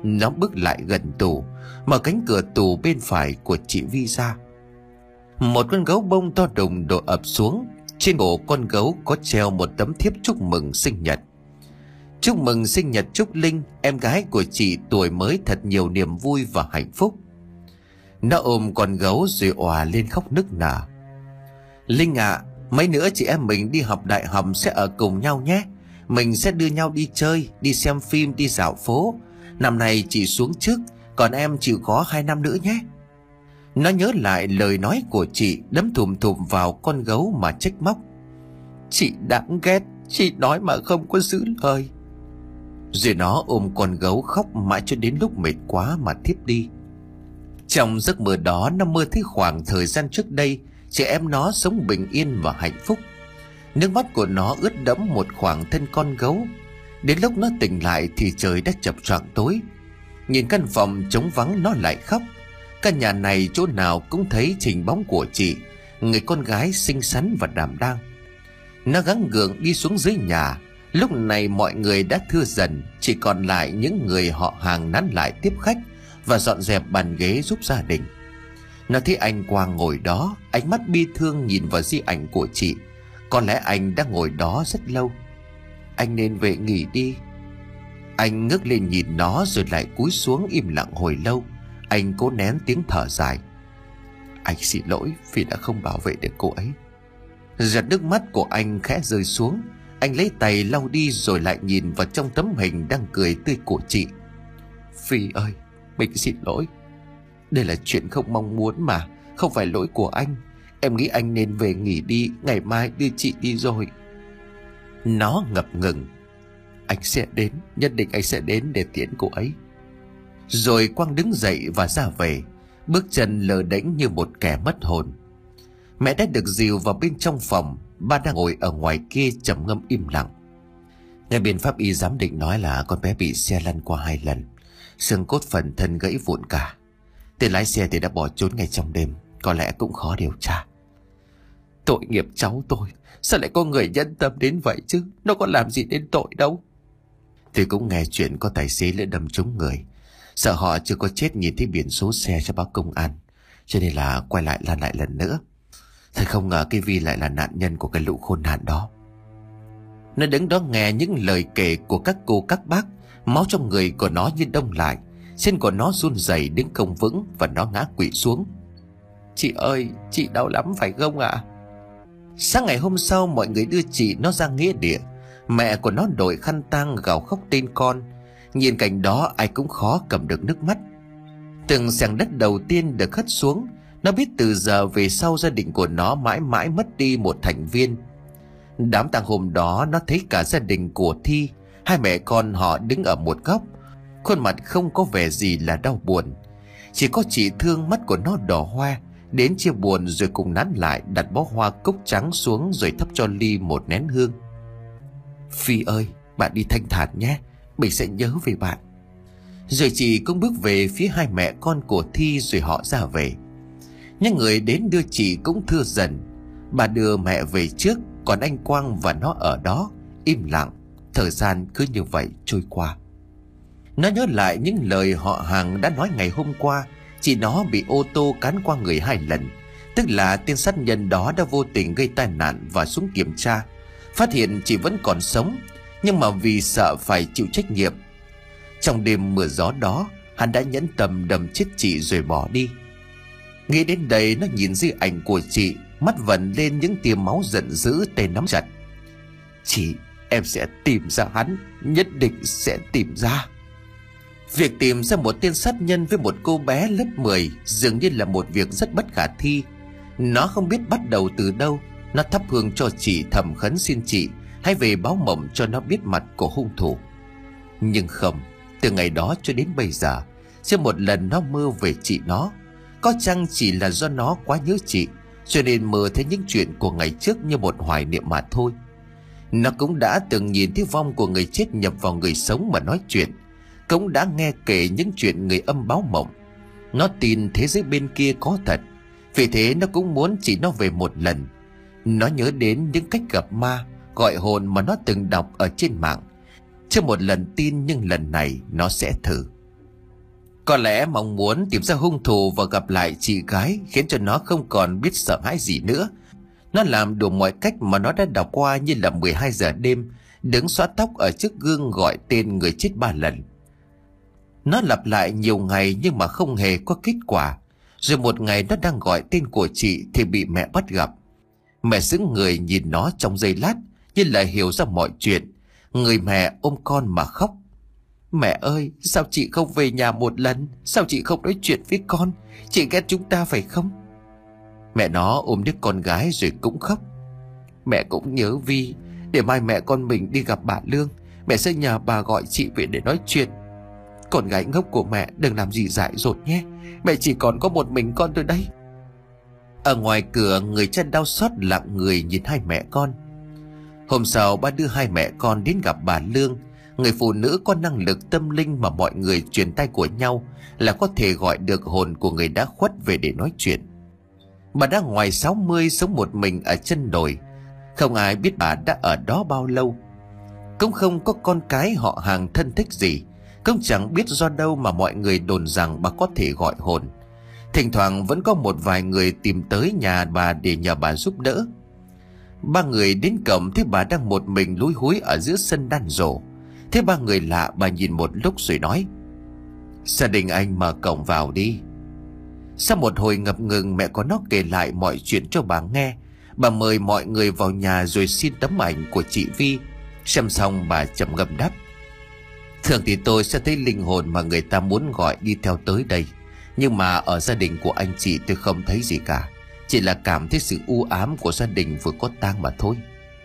Nó bước lại gần tủ, mở cánh cửa tủ bên phải của chị Vi ra. Một con gấu bông to đùng đổ ập xuống. Trên cổ con gấu có treo một tấm thiếp chúc mừng sinh nhật. Chúc mừng sinh nhật Trúc Linh, em gái của chị, tuổi mới thật nhiều niềm vui và hạnh phúc. Nó ôm con gấu rồi òa lên khóc nức nở. Linh ạ, à, mấy nữa chị em mình đi học đại học sẽ ở cùng nhau nhé. Mình sẽ đưa nhau đi chơi, đi xem phim, đi dạo phố. Năm nay chị xuống trước, còn em chịu có hai năm nữa nhé. Nó nhớ lại lời nói của chị, đấm thùm thùm vào con gấu mà trách móc. Chị đáng ghét, chị nói mà không có giữ lời. Rồi nó ôm con gấu khóc mãi cho đến lúc mệt quá mà thiếp đi. Trong giấc mơ đó, nó mơ thấy khoảng thời gian trước đây chị em nó sống bình yên và hạnh phúc. Nước mắt của nó ướt đẫm một khoảng thân con gấu. Đến lúc nó tỉnh lại thì trời đã chập choạng tối. Nhìn căn phòng trống vắng nó lại khóc. Căn nhà này chỗ nào cũng thấy hình bóng của chị, người con gái xinh xắn và đảm đang. Nó gắng gượng đi xuống dưới nhà. Lúc này mọi người đã thưa dần, chỉ còn lại những người họ hàng nán lại tiếp khách và dọn dẹp bàn ghế giúp gia đình. Nó thấy anh Quang ngồi đó, ánh mắt bi thương nhìn vào di ảnh của chị. Có lẽ anh đã ngồi đó rất lâu. Anh nên về nghỉ đi. Anh ngước lên nhìn nó rồi lại cúi xuống im lặng hồi lâu. Anh cố nén tiếng thở dài. Anh xin lỗi vì đã không bảo vệ được cô ấy. Giọt nước mắt của anh khẽ rơi xuống. Anh lấy tay lau đi rồi lại nhìn vào trong tấm hình đang cười tươi của chị. Phi ơi, mình xin lỗi. Đây là chuyện không mong muốn mà, không phải lỗi của anh. Em nghĩ anh nên về nghỉ đi, ngày mai đưa chị đi rồi. Nó ngập ngừng. Anh sẽ đến, nhất định anh sẽ đến để tiễn cô ấy. Rồi Quang đứng dậy và ra về, bước chân lờ đễnh như một kẻ mất hồn. Mẹ đã được dìu vào bên trong phòng. Ba đang ngồi ở ngoài kia trầm ngâm im lặng. Nghe bên pháp y giám định nói là con bé bị xe lăn qua hai lần, xương cốt phần thân gãy vụn cả. Tên lái xe thì đã bỏ trốn ngay trong đêm, có lẽ cũng khó điều tra. Tội nghiệp cháu tôi, sao lại có người nhân tâm đến vậy chứ? Nó có làm gì đến tội đâu. Tôi cũng nghe chuyện có tài xế lỡ đâm trúng người, sợ họ chưa có chết nhìn thấy biển số xe cho báo công an, cho nên là quay lại lăn lại lần nữa. Thật không ngờ cái Vi lại là nạn nhân của cái lũ khốn nạn đó. Nó đứng đó nghe những lời kể của các cô các bác. Máu trong người của nó như đông lại. Chân của nó run rẩy đứng không vững và nó ngã quỵ xuống. Chị ơi, chị đau lắm phải không ạ? À? Sáng ngày hôm sau mọi người đưa chị nó ra nghĩa địa. Mẹ của nó đội khăn tang gào khóc tên con. Nhìn cảnh đó ai cũng khó cầm được nước mắt. Từng xẻng đất đầu tiên được hất xuống. Nó biết từ giờ về sau gia đình của nó mãi mãi mất đi một thành viên. Đám tang hôm đó nó thấy cả gia đình của Thi, hai mẹ con họ đứng ở một góc, khuôn mặt không có vẻ gì là đau buồn. Chỉ có chị Thương mắt của nó đỏ hoe, đến chia buồn rồi cùng nán lại đặt bó hoa cúc trắng xuống rồi thắp cho Ly một nén hương. Phi ơi, bạn đi thanh thản nhé, mình sẽ nhớ về bạn. Rồi chị cũng bước về phía hai mẹ con của Thi rồi họ ra về. Những người đến đưa chị cũng thưa dần. Bà đưa mẹ về trước, còn anh Quang và nó ở đó im lặng. Thời gian cứ như vậy trôi qua. Nó nhớ lại những lời họ hàng đã nói ngày hôm qua. Chị nó bị ô tô cán qua người hai lần, tức là tên sát nhân đó đã vô tình gây tai nạn và xuống kiểm tra, phát hiện chị vẫn còn sống, nhưng mà vì sợ phải chịu trách nhiệm, trong đêm mưa gió đó hắn đã nhẫn tâm đâm chết chị rồi bỏ đi. Nghĩ đến đây nó nhìn di ảnh của chị, mắt vẩn lên những tia máu giận dữ, tay nắm chặt. Chị, em sẽ tìm ra hắn, nhất định sẽ tìm ra. Việc tìm ra một tên sát nhân với một cô bé lớp mười dường như là một việc rất bất khả thi. Nó không biết bắt đầu từ đâu. Nó thắp hương cho chị, thầm khấn xin chị hãy về báo mộng cho nó biết mặt của hung thủ. Nhưng không, từ ngày đó cho đến bây giờ chưa một lần nó mơ về chị nó. Có chăng chỉ là do nó quá nhớ chị, cho nên mơ thấy những chuyện của ngày trước như một hoài niệm mà thôi. Nó cũng đã từng nhìn thấy vong của người chết nhập vào người sống mà nói chuyện, cũng đã nghe kể những chuyện người âm báo mộng. Nó tin thế giới bên kia có thật, vì thế nó cũng muốn chị nó về một lần. Nó nhớ đến những cách gặp ma, gọi hồn mà nó từng đọc ở trên mạng. Chưa một lần tin, nhưng lần này nó sẽ thử. Có lẽ mong muốn tìm ra hung thủ và gặp lại chị gái khiến cho nó không còn biết sợ hãi gì nữa. Nó làm đủ mọi cách mà nó đã đọc qua, như là mười hai giờ đêm, đứng xõa tóc ở trước gương gọi tên người chết ba lần. Nó lặp lại nhiều ngày nhưng mà không hề có kết quả. Rồi một ngày nó đang gọi tên của chị thì bị mẹ bắt gặp. Mẹ sững người nhìn nó trong giây lát, như là hiểu ra mọi chuyện. Người mẹ ôm con mà khóc. Mẹ ơi, sao chị không về nhà một lần? Sao chị không nói chuyện với con? Chị ghét chúng ta phải không? Mẹ nó ôm đứa con gái rồi cũng khóc. Mẹ cũng nhớ Vi. Để mai mẹ con mình đi gặp bà Lương, mẹ sẽ nhờ bà gọi chị về để nói chuyện. Con gái ngốc của mẹ đừng làm gì dại dột nhé. Mẹ chỉ còn có một mình con thôi đây. Ở ngoài cửa, người cha đau xót lặng người nhìn hai mẹ con. Hôm sau, ba đưa hai mẹ con đến gặp bà Lương, người phụ nữ có năng lực tâm linh mà mọi người truyền tai của nhau là có thể gọi được hồn của người đã khuất về để nói chuyện. Bà đã ngoài sáu mươi, sống một mình ở chân đồi. Không ai biết bà đã ở đó bao lâu. Cũng không có con cái họ hàng thân thích gì. Cũng chẳng biết do đâu mà mọi người đồn rằng bà có thể gọi hồn. Thỉnh thoảng vẫn có một vài người tìm tới nhà bà để nhờ bà giúp đỡ. Ba người đến cổng thấy bà đang một mình lúi húi ở giữa sân đan rổ. Thế ba người lạ, bà nhìn một lúc rồi nói: Gia đình anh mở cổng vào đi. Sau một hồi ngập ngừng, mẹ của nó kể lại mọi chuyện cho bà nghe. Bà mời mọi người vào nhà rồi xin tấm ảnh của chị Vi. Xem xong bà trầm ngâm đáp: Thường thì tôi sẽ thấy linh hồn mà người ta muốn gọi đi theo tới đây. Nhưng mà ở gia đình của anh chị tôi không thấy gì cả. Chỉ là cảm thấy sự u ám của gia đình vừa có tang mà thôi.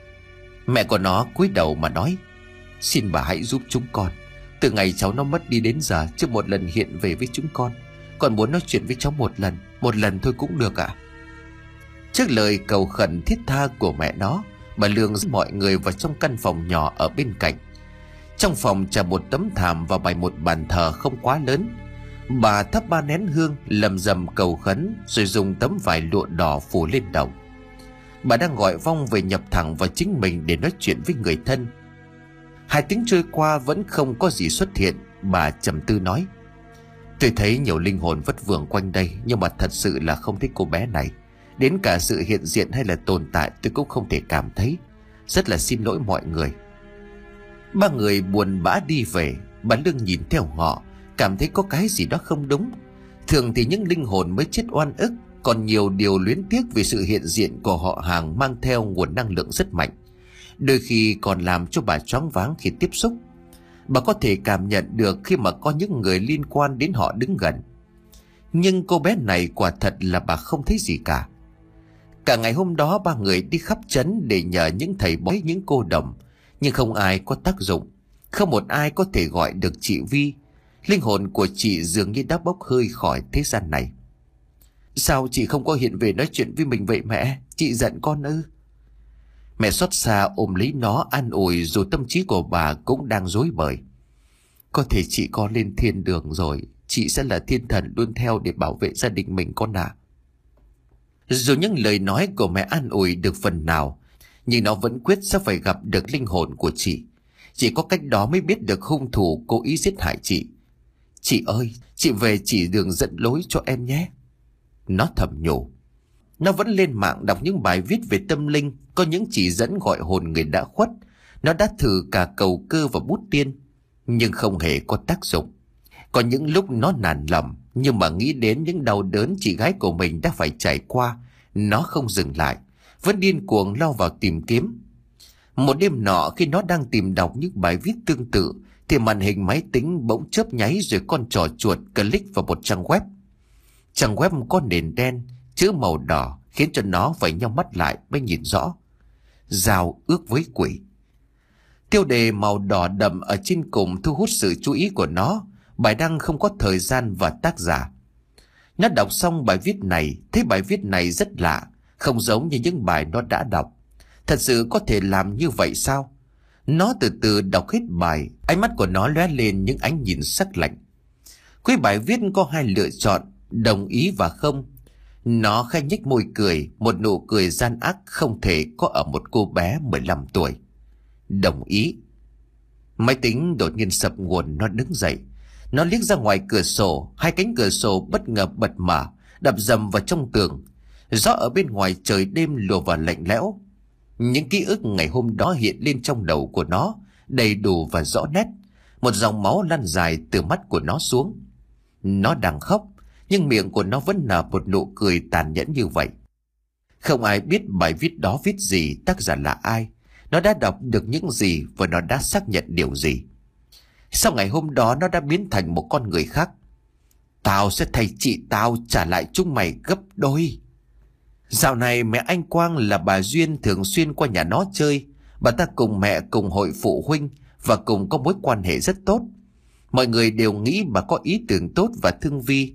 Mẹ của nó cúi đầu mà nói: Xin bà hãy giúp chúng con. Từ ngày cháu nó mất đi đến giờ chưa một lần hiện về với chúng con. Còn muốn nói chuyện với cháu một lần, một lần thôi cũng được ạ. Trước lời cầu khẩn thiết tha của mẹ nó, bà Lương dẫn mọi người vào trong căn phòng nhỏ ở bên cạnh. Trong phòng trải một tấm thảm và bày một bàn thờ không quá lớn. Bà thắp ba nén hương, lầm rầm cầu khấn, rồi dùng tấm vải lụa đỏ phủ lên đầu. Bà đang gọi vong về nhập thẳng vào chính mình để nói chuyện với người thân. Hai tiếng trôi qua vẫn không có gì xuất hiện. Bà trầm tư nói: Tôi thấy nhiều linh hồn vất vưởng quanh đây, nhưng mà thật sự là không thấy cô bé này. Đến cả sự hiện diện hay là tồn tại tôi cũng không thể cảm thấy. Rất là xin lỗi mọi người. Ba người buồn bã đi về. Bà Lương nhìn theo họ, cảm thấy có cái gì đó không đúng. Thường thì những linh hồn mới chết oan ức còn nhiều điều luyến tiếc vì sự hiện diện của họ hàng mang theo nguồn năng lượng rất mạnh, đôi khi còn làm cho bà choáng váng khi tiếp xúc. Bà có thể cảm nhận được khi mà có những người liên quan đến họ đứng gần. Nhưng cô bé này quả thật là bà không thấy gì cả. Cả ngày hôm đó ba người đi khắp trấn để nhờ những thầy bói, những cô đồng, nhưng không ai có tác dụng. Không một ai có thể gọi được chị Vi. Linh hồn của chị dường như đã bốc hơi khỏi thế gian này. Sao chị không có hiện về nói chuyện với mình vậy mẹ? Chị giận con ư? Mẹ xót xa ôm lấy nó an ủi, dù tâm trí của bà cũng đang rối bời. Có thể chị con lên thiên đường rồi, chị sẽ là thiên thần luôn theo để bảo vệ gia đình mình con à. Dù những lời nói của mẹ an ủi được phần nào, nhưng nó vẫn quyết sẽ phải gặp được linh hồn của chị. Chỉ có cách đó mới biết được hung thủ cố ý giết hại chị. Chị ơi, chị về chỉ đường dẫn lối cho em nhé. Nó thầm nhủ. Nó vẫn lên mạng đọc những bài viết về tâm linh, có những chỉ dẫn gọi hồn người đã khuất. Nó đã thử cả cầu cơ và bút tiên, nhưng không hề có tác dụng. Có những lúc nó nản lòng, nhưng mà nghĩ đến những đau đớn chị gái của mình đã phải trải qua, nó không dừng lại, vẫn điên cuồng lao vào tìm kiếm. Một đêm nọ, khi nó đang tìm đọc những bài viết tương tự, thì màn hình máy tính bỗng chớp nháy, rồi con trò chuột click vào một trang web. Trang web có nền đen, chữ màu đỏ, khiến cho nó phải nhắm mắt lại mới nhìn rõ. Giao ước với quỷ. Tiêu đề màu đỏ đậm ở trên cùng thu hút sự chú ý của nó. Bài đăng không có thời gian và tác giả. Nó đọc xong bài viết này, thấy bài viết này rất lạ, không giống như những bài nó đã đọc. Thật sự có thể làm như vậy sao? Nó từ từ đọc hết bài, ánh mắt của nó lóe lên những ánh nhìn sắc lạnh. Cuối bài viết có hai lựa chọn, đồng ý và không. Nó khẽ nhếch môi cười, một nụ cười gian ác không thể có ở một cô bé mười lăm tuổi. Đồng ý. Máy tính đột nhiên sập nguồn, nó đứng dậy. Nó liếc ra ngoài cửa sổ, hai cánh cửa sổ bất ngờ bật mở, đập dầm vào trong tường. Gió ở bên ngoài trời đêm lùa vào lạnh lẽo. Những ký ức ngày hôm đó hiện lên trong đầu của nó, đầy đủ và rõ nét. Một dòng máu lăn dài từ mắt của nó xuống. Nó đang khóc, nhưng miệng của nó vẫn nở một nụ cười tàn nhẫn như vậy. Không ai biết bài viết đó viết gì, tác giả là ai, nó đã đọc được những gì và nó đã xác nhận điều gì. Sau ngày hôm đó nó đã biến thành một con người khác. Tao sẽ thay chị tao trả lại chúng mày gấp đôi. Dạo này mẹ anh Quang là bà Duyên thường xuyên qua nhà nó chơi. Bà ta cùng mẹ cùng hội phụ huynh và cùng có mối quan hệ rất tốt. Mọi người đều nghĩ bà có ý tưởng tốt và thương Vi,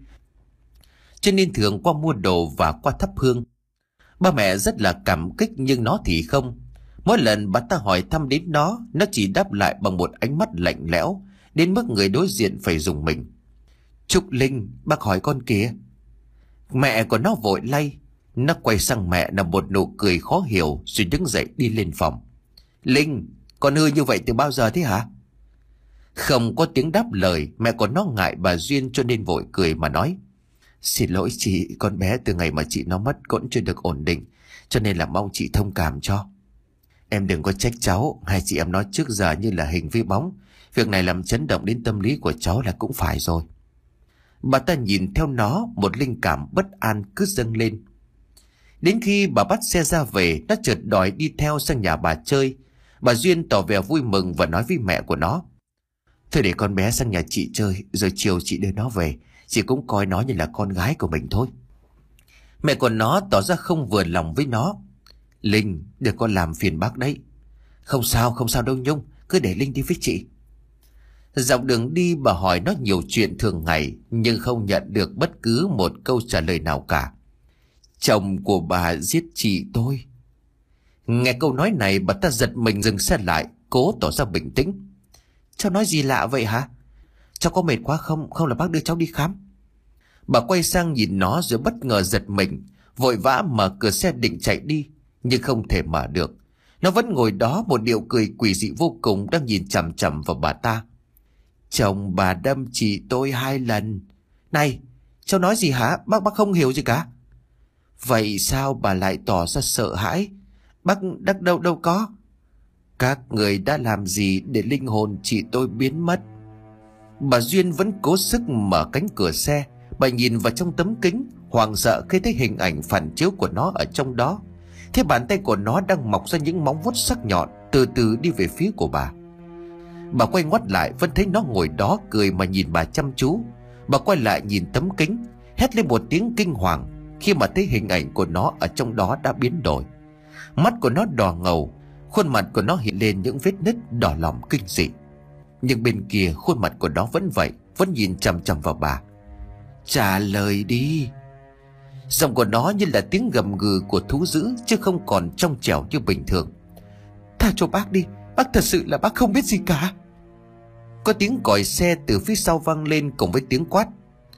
cho nên thường qua mua đồ và qua thắp hương. Ba mẹ rất là cảm kích, nhưng nó thì không. Mỗi lần bà ta hỏi thăm đến nó, nó chỉ đáp lại bằng một ánh mắt lạnh lẽo, đến mức người đối diện phải rùng mình. Trúc Linh, bác hỏi con kìa. Mẹ của nó vội lay. Nó quay sang mẹ là một nụ cười khó hiểu, rồi đứng dậy đi lên phòng. Linh, con hư như vậy từ bao giờ thế hả? Không có tiếng đáp lời. Mẹ của nó ngại bà Duyên cho nên vội cười mà nói. Xin lỗi chị, con bé từ ngày mà chị nó mất cũng chưa được ổn định, cho nên là mong chị thông cảm cho. Em đừng có trách cháu, hai chị em nói trước giờ như là hình với bóng. Việc này làm chấn động đến tâm lý của cháu là cũng phải rồi. Bà ta nhìn theo nó, một linh cảm bất an cứ dâng lên. Đến khi bà bắt xe ra về, nó chợt đòi đi theo sang nhà bà chơi. Bà Duyên tỏ vẻ vui mừng và nói với mẹ của nó. Thôi để con bé sang nhà chị chơi, rồi chiều chị đưa nó về. Chị cũng coi nó như là con gái của mình thôi. Mẹ của nó tỏ ra không vừa lòng với nó. Linh, đừng có làm phiền bác đấy. Không sao, không sao đâu Nhung, cứ để Linh đi với chị. Dọc đường đi bà hỏi nó nhiều chuyện thường ngày, nhưng không nhận được bất cứ một câu trả lời nào cả. Chồng của bà giết chị tôi. Nghe câu nói này, bà ta giật mình dừng xe lại, cố tỏ ra bình tĩnh. Cháu nói gì lạ vậy hả? Cháu có mệt quá không? Không là bác đưa cháu đi khám. Bà quay sang nhìn nó rồi bất ngờ giật mình, vội vã mở cửa xe định chạy đi, nhưng không thể mở được. Nó vẫn ngồi đó, một điệu cười quỷ dị vô cùng đang nhìn chằm chằm vào bà ta. Chồng bà đâm chị tôi hai lần. Này, cháu nói gì hả? Bác bác không hiểu gì cả. Vậy sao bà lại tỏ ra sợ hãi? Bác đắc đâu đâu có. Các người đã làm gì để linh hồn chị tôi biến mất? Bà Duyên vẫn cố sức mở cánh cửa xe. Bà nhìn vào trong tấm kính, hoảng sợ khi thấy hình ảnh phản chiếu của nó ở trong đó. Thế bàn tay của nó đang mọc ra những móng vuốt sắc nhọn, từ từ đi về phía của bà. Bà quay ngoắt lại, vẫn thấy nó ngồi đó cười mà nhìn bà chăm chú. Bà quay lại nhìn tấm kính, hét lên một tiếng kinh hoàng khi mà thấy hình ảnh của nó ở trong đó đã biến đổi. Mắt của nó đỏ ngầu, khuôn mặt của nó hiện lên những vết nứt đỏ lòm kinh dị. Nhưng bên kia khuôn mặt của nó vẫn vậy, vẫn nhìn chằm chằm vào bà. Trả lời đi. Giọng của nó như là tiếng gầm gừ của thú dữ, chứ không còn trong trẻo như bình thường. Tha cho bác đi, bác thật sự là bác không biết gì cả. Có tiếng còi xe từ phía sau vang lên cùng với tiếng quát.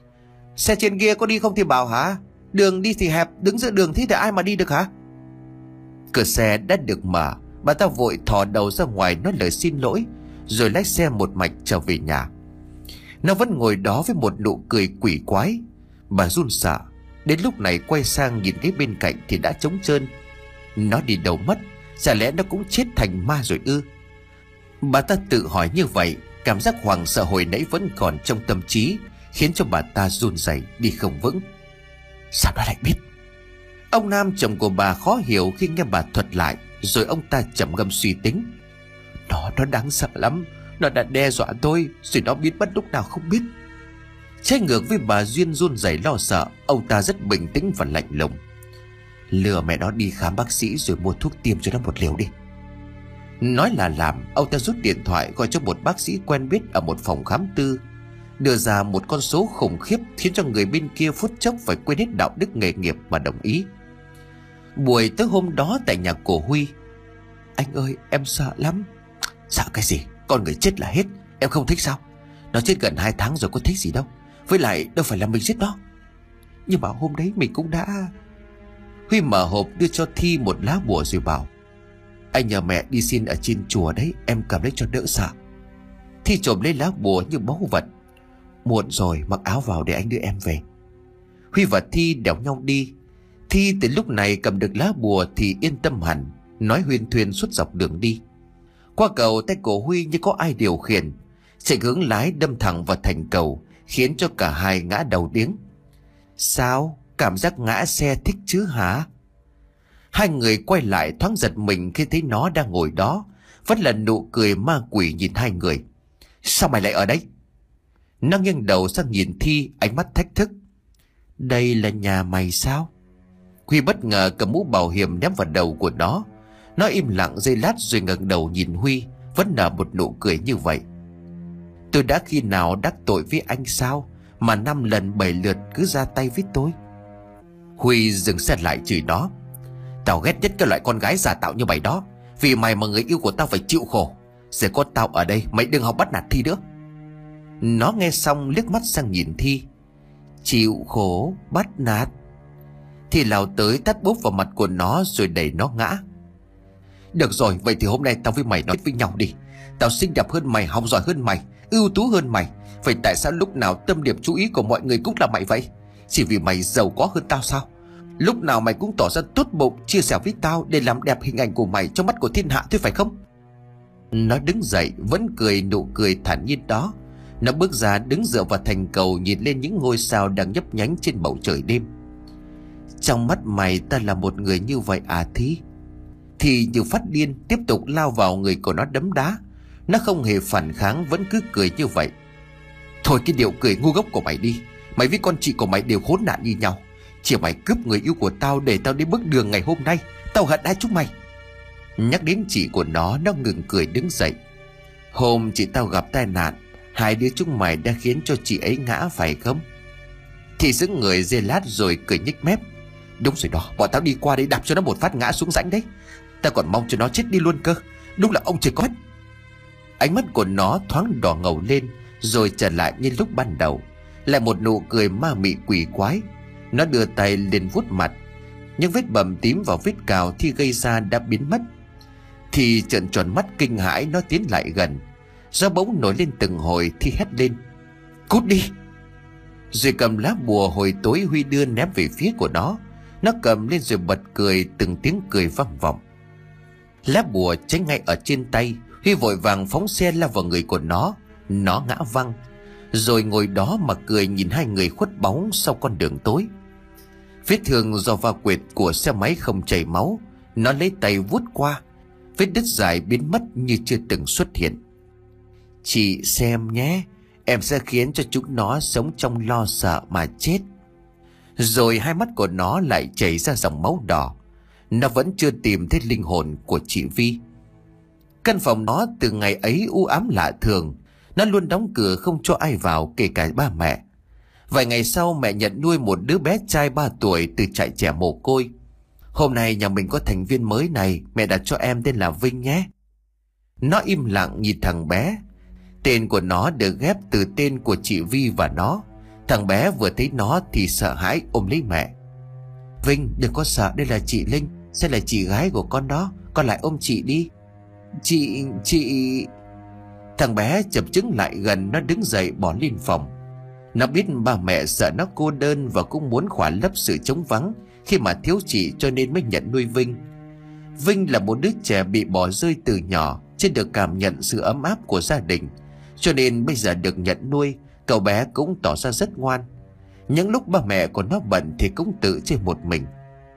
Xe trên kia có đi không thì bảo hả? Đường đi thì hẹp, đứng giữa đường thế thì ai mà đi được hả? Cửa xe đã được mở. Bà ta vội thò đầu ra ngoài nói lời xin lỗi, rồi lái xe một mạch trở về nhà. Nó vẫn ngồi đó với một nụ cười quỷ quái. Bà run sợ. Đến lúc này quay sang nhìn cái bên cạnh thì đã trống trơn. Nó đi đâu mất? Chả lẽ nó cũng chết thành ma rồi ư? Bà ta tự hỏi như vậy. Cảm giác hoảng sợ hồi nãy vẫn còn trong tâm trí, khiến cho bà ta run rẩy đi không vững. Sao nó lại biết? Ông Nam chồng của bà khó hiểu khi nghe bà thuật lại. Rồi ông ta trầm ngâm suy tính. Nó nó đáng sợ lắm. Nó đã đe dọa tôi, rồi nó biến mất lúc nào không biết. Trái ngược với bà Duyên run rẩy lo sợ, ông ta rất bình tĩnh và lạnh lùng. Lừa mẹ nó đi khám bác sĩ rồi mua thuốc tiêm cho nó một liều đi. Nói là làm, ông ta rút điện thoại gọi cho một bác sĩ quen biết ở một phòng khám tư, đưa ra một con số khủng khiếp khiến cho người bên kia phút chốc phải quên hết đạo đức nghề nghiệp mà đồng ý. Buổi tối hôm đó tại nhà của Huy. Anh ơi, em sợ lắm. Sợ cái gì? Con người chết là hết. Em không thích sao? Nó chết gần hai tháng rồi có thích gì đâu. Với lại đâu phải là mình giết nó. Nhưng mà hôm đấy mình cũng đã... Huy mở hộp đưa cho Thi một lá bùa rồi bảo. Anh nhờ mẹ đi xin ở trên chùa đấy, em cầm lấy cho đỡ sợ. Thi trộm lấy lá bùa như báu vật. Muộn rồi, mặc áo vào để anh đưa em về. Huy và Thi đèo nhau đi. Thi từ lúc này cầm được lá bùa thì yên tâm hẳn, nói huyên thuyên suốt dọc đường đi. Qua cầu, tay của Huy như có ai điều khiển, chạy hướng lái đâm thẳng vào thành cầu, khiến cho cả hai ngã đầu điếng. Sao? Cảm giác ngã xe thích chứ hả? Hai người quay lại thoáng giật mình khi thấy nó đang ngồi đó, vẫn là nụ cười ma quỷ nhìn hai người. Sao mày lại ở đây? Nó nghiêng đầu sang nhìn Thi, ánh mắt thách thức. Đây là nhà mày sao? Huy bất ngờ cầm mũ bảo hiểm ném vào đầu của nó. Nó im lặng giây lát rồi ngẩng đầu nhìn Huy, vẫn nở một nụ cười như vậy. Tôi đã khi nào đắc tội với anh sao mà năm lần bảy lượt cứ ra tay với tôi? Huy dừng xe lại chửi nó. Tao ghét nhất cái loại con gái giả tạo như mày đó. Vì mày mà người yêu của tao phải chịu khổ. Giờ có tao ở đây, mày đừng hòng bắt nạt Thi nữa. Nó nghe xong liếc mắt sang nhìn Thi. Chịu khổ, bắt nạt? Thi lao tới tát bốp vào mặt của nó rồi đẩy nó ngã. Được rồi, vậy thì hôm nay tao với mày nói với nhau đi. Tao xinh đẹp hơn mày, học giỏi hơn mày, ưu tú hơn mày. Vậy tại sao lúc nào tâm điểm chú ý của mọi người cũng là mày vậy? Chỉ vì mày giàu có hơn tao sao? Lúc nào mày cũng tỏ ra tốt bụng, chia sẻ với tao để làm đẹp hình ảnh của mày trong mắt của thiên hạ thôi phải không? Nó đứng dậy vẫn cười nụ cười thản nhiên đó. Nó bước ra đứng dựa vào thành cầu, nhìn lên những ngôi sao đang nhấp nhánh trên bầu trời đêm. Trong mắt mày ta là một người như vậy à Thi? Thì như phát điên tiếp tục lao vào người của nó đấm đá. Nó không hề phản kháng, vẫn cứ cười như vậy. Thôi cái điệu cười ngu ngốc của mày đi. Mày với con chị của mày đều khốn nạn như nhau. Chỉ mày cướp người yêu của tao để tao đến bước đường ngày hôm nay. Tao hận hai chúng mày. Nhắc đến chị của nó, nó ngừng cười đứng dậy. Hôm chị tao gặp tai nạn, hai đứa chúng mày đã khiến cho chị ấy ngã phải không? Thì sững người giây lát rồi cười nhếch mép. Đúng rồi đó, bọn tao đi qua đây đạp cho nó một phát ngã xuống rãnh đấy. Tao còn mong cho nó chết đi luôn cơ. Đúng là ông trời có. Ánh mắt của nó thoáng đỏ ngầu lên, rồi trở lại như lúc ban đầu, lại một nụ cười ma mị quỷ quái. Nó đưa tay lên vuốt mặt. Những vết bầm tím và vết cào Thi gây ra đã biến mất. Thì trợn tròn mắt kinh hãi, nó tiến lại gần. Gió bỗng nổi lên từng hồi. Thi hét lên. Cút đi! Rồi cầm lá bùa hồi tối Huy đưa ném về phía của nó. Nó cầm lên rồi bật cười, từng tiếng cười vang vọng. Lá bùa cháy ngay ở trên tay. Huy vội vàng phóng xe lao vào người của nó. Nó ngã văng, rồi ngồi đó mà cười nhìn hai người khuất bóng sau con đường tối. Vết thương do va quệt của xe máy không chảy máu. Nó lấy tay vuốt qua, vết đứt dài biến mất như chưa từng xuất hiện. Chị xem nhé, em sẽ khiến cho chúng nó sống trong lo sợ mà chết. Rồi hai mắt của nó lại chảy ra dòng máu đỏ. Nó vẫn chưa tìm thấy linh hồn của chị Vi. Căn phòng nó từ ngày ấy u ám lạ thường. Nó luôn đóng cửa không cho ai vào, kể cả ba mẹ. Vài ngày sau, mẹ nhận nuôi một đứa bé trai ba tuổi từ trại trẻ mồ côi. Hôm nay nhà mình có thành viên mới này, mẹ đặt cho em tên là Vinh nhé. Nó im lặng nhìn thằng bé. Tên của nó được ghép từ tên của chị Vi và nó. Thằng bé vừa thấy nó thì sợ hãi ôm lấy mẹ. Vinh, đừng có sợ, đây là chị Linh, sẽ là chị gái của con đó. Con lại ôm chị đi. Chị... chị... Thằng bé chập chững lại gần. Nó đứng dậy bỏ lên phòng. Nó biết ba mẹ sợ nó cô đơn và cũng muốn khỏa lấp sự trống vắng khi mà thiếu chị, cho nên mới nhận nuôi Vinh. Vinh là một đứa trẻ bị bỏ rơi từ nhỏ, chưa được cảm nhận sự ấm áp của gia đình, cho nên bây giờ được nhận nuôi, cậu bé cũng tỏ ra rất ngoan. Những lúc ba mẹ của nó bận thì cũng tự chơi một mình.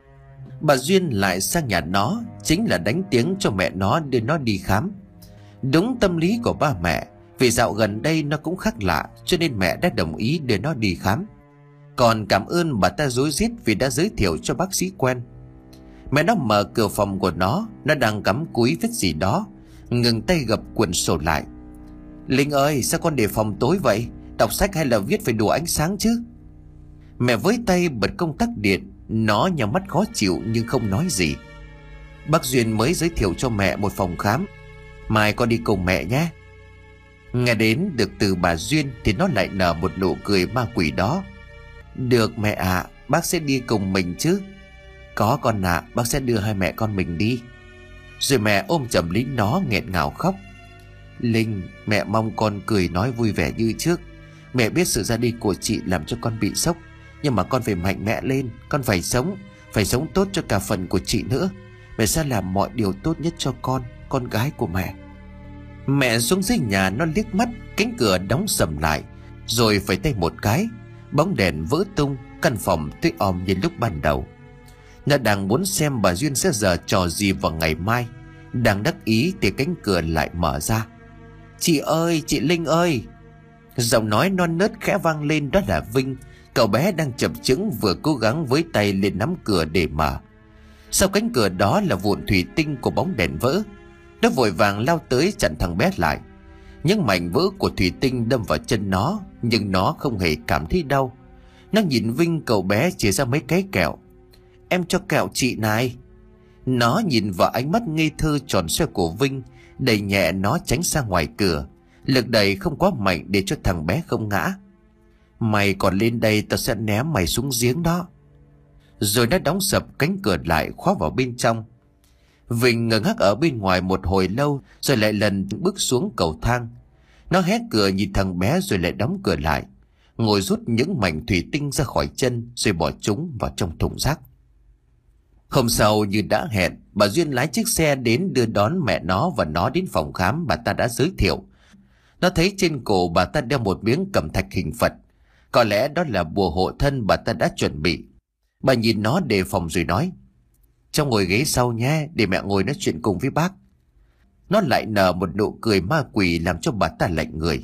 Bà Duyên lại sang nhà nó, chính là đánh tiếng cho mẹ nó đưa nó đi khám. Đúng tâm lý của ba mẹ, vì dạo gần đây nó cũng khác lạ, cho nên mẹ đã đồng ý đưa nó đi khám. Còn cảm ơn bà ta rối rít vì đã giới thiệu cho bác sĩ quen. Mẹ nó mở cửa phòng của nó. Nó đang cắm cúi viết gì đó, ngừng tay gập cuộn sổ lại. Linh ơi, sao con để phòng tối vậy? Đọc sách hay là viết phải đủ ánh sáng chứ? Mẹ với tay bật công tắc điện. Nó nhắm mắt khó chịu nhưng không nói gì. Bác Duyên mới giới thiệu cho mẹ một phòng khám, mai con đi cùng mẹ nhé. Nghe đến được từ bà Duyên thì nó lại nở một nụ cười ma quỷ đó. Được mẹ ạ, à, bác sẽ đi cùng mình chứ? Có con ạ, à, bác sẽ đưa hai mẹ con mình đi. Rồi mẹ ôm chầm lấy nó nghẹn ngào khóc. Linh, mẹ mong con cười nói vui vẻ như trước. Mẹ biết sự ra đi của chị làm cho con bị sốc, nhưng mà con phải mạnh mẽ lên. Con phải sống, phải sống tốt cho cả phần của chị nữa. Mẹ sẽ làm mọi điều tốt nhất cho con, con gái của mẹ. Mẹ xuống dưới nhà, nó liếc mắt, cánh cửa đóng sầm lại, rồi phải tay một cái, bóng đèn vỡ tung, căn phòng tối om như lúc ban đầu. Nó đang muốn xem bà Duyên sẽ giở trò gì vào ngày mai. Đang đắc ý thì cánh cửa lại mở ra. Chị ơi, chị Linh ơi! Giọng nói non nớt khẽ vang lên, đó là Vinh. Cậu bé đang chập chững vừa cố gắng với tay lên nắm cửa để mở. Sau cánh cửa đó là vụn thủy tinh của bóng đèn vỡ. Nó vội vàng lao tới chặn thằng bé lại. Những mảnh vỡ của thủy tinh đâm vào chân nó, nhưng nó không hề cảm thấy đau. Nó nhìn Vinh, cậu bé chỉ ra mấy cái kẹo. Em cho kẹo chị này. Nó nhìn vào ánh mắt ngây thơ tròn xoe của Vinh, đẩy nhẹ nó tránh ra ngoài cửa. Lực đẩy không quá mạnh để cho thằng bé không ngã. Mày còn lên đây tao sẽ ném mày xuống giếng đó. Rồi nó đóng sập cánh cửa lại, khóa vào bên trong. Vinh ngơ ngác ở bên ngoài một hồi lâu, rồi lại lần bước xuống cầu thang. Nó hé cửa nhìn thằng bé rồi lại đóng cửa lại, ngồi rút những mảnh thủy tinh ra khỏi chân rồi bỏ chúng vào trong thùng rác. Hôm sau như đã hẹn, bà Duyên lái chiếc xe đến đưa đón mẹ nó và nó đến phòng khám bà ta đã giới thiệu. Nó thấy trên cổ bà ta đeo một miếng cẩm thạch hình Phật. Có lẽ đó là bùa hộ thân bà ta đã chuẩn bị. Bà nhìn nó đề phòng rồi nói: Cháu ngồi ghế sau nhé, để mẹ ngồi nói chuyện cùng với bác. Nó lại nở một nụ cười ma quỷ làm cho bà ta lạnh người.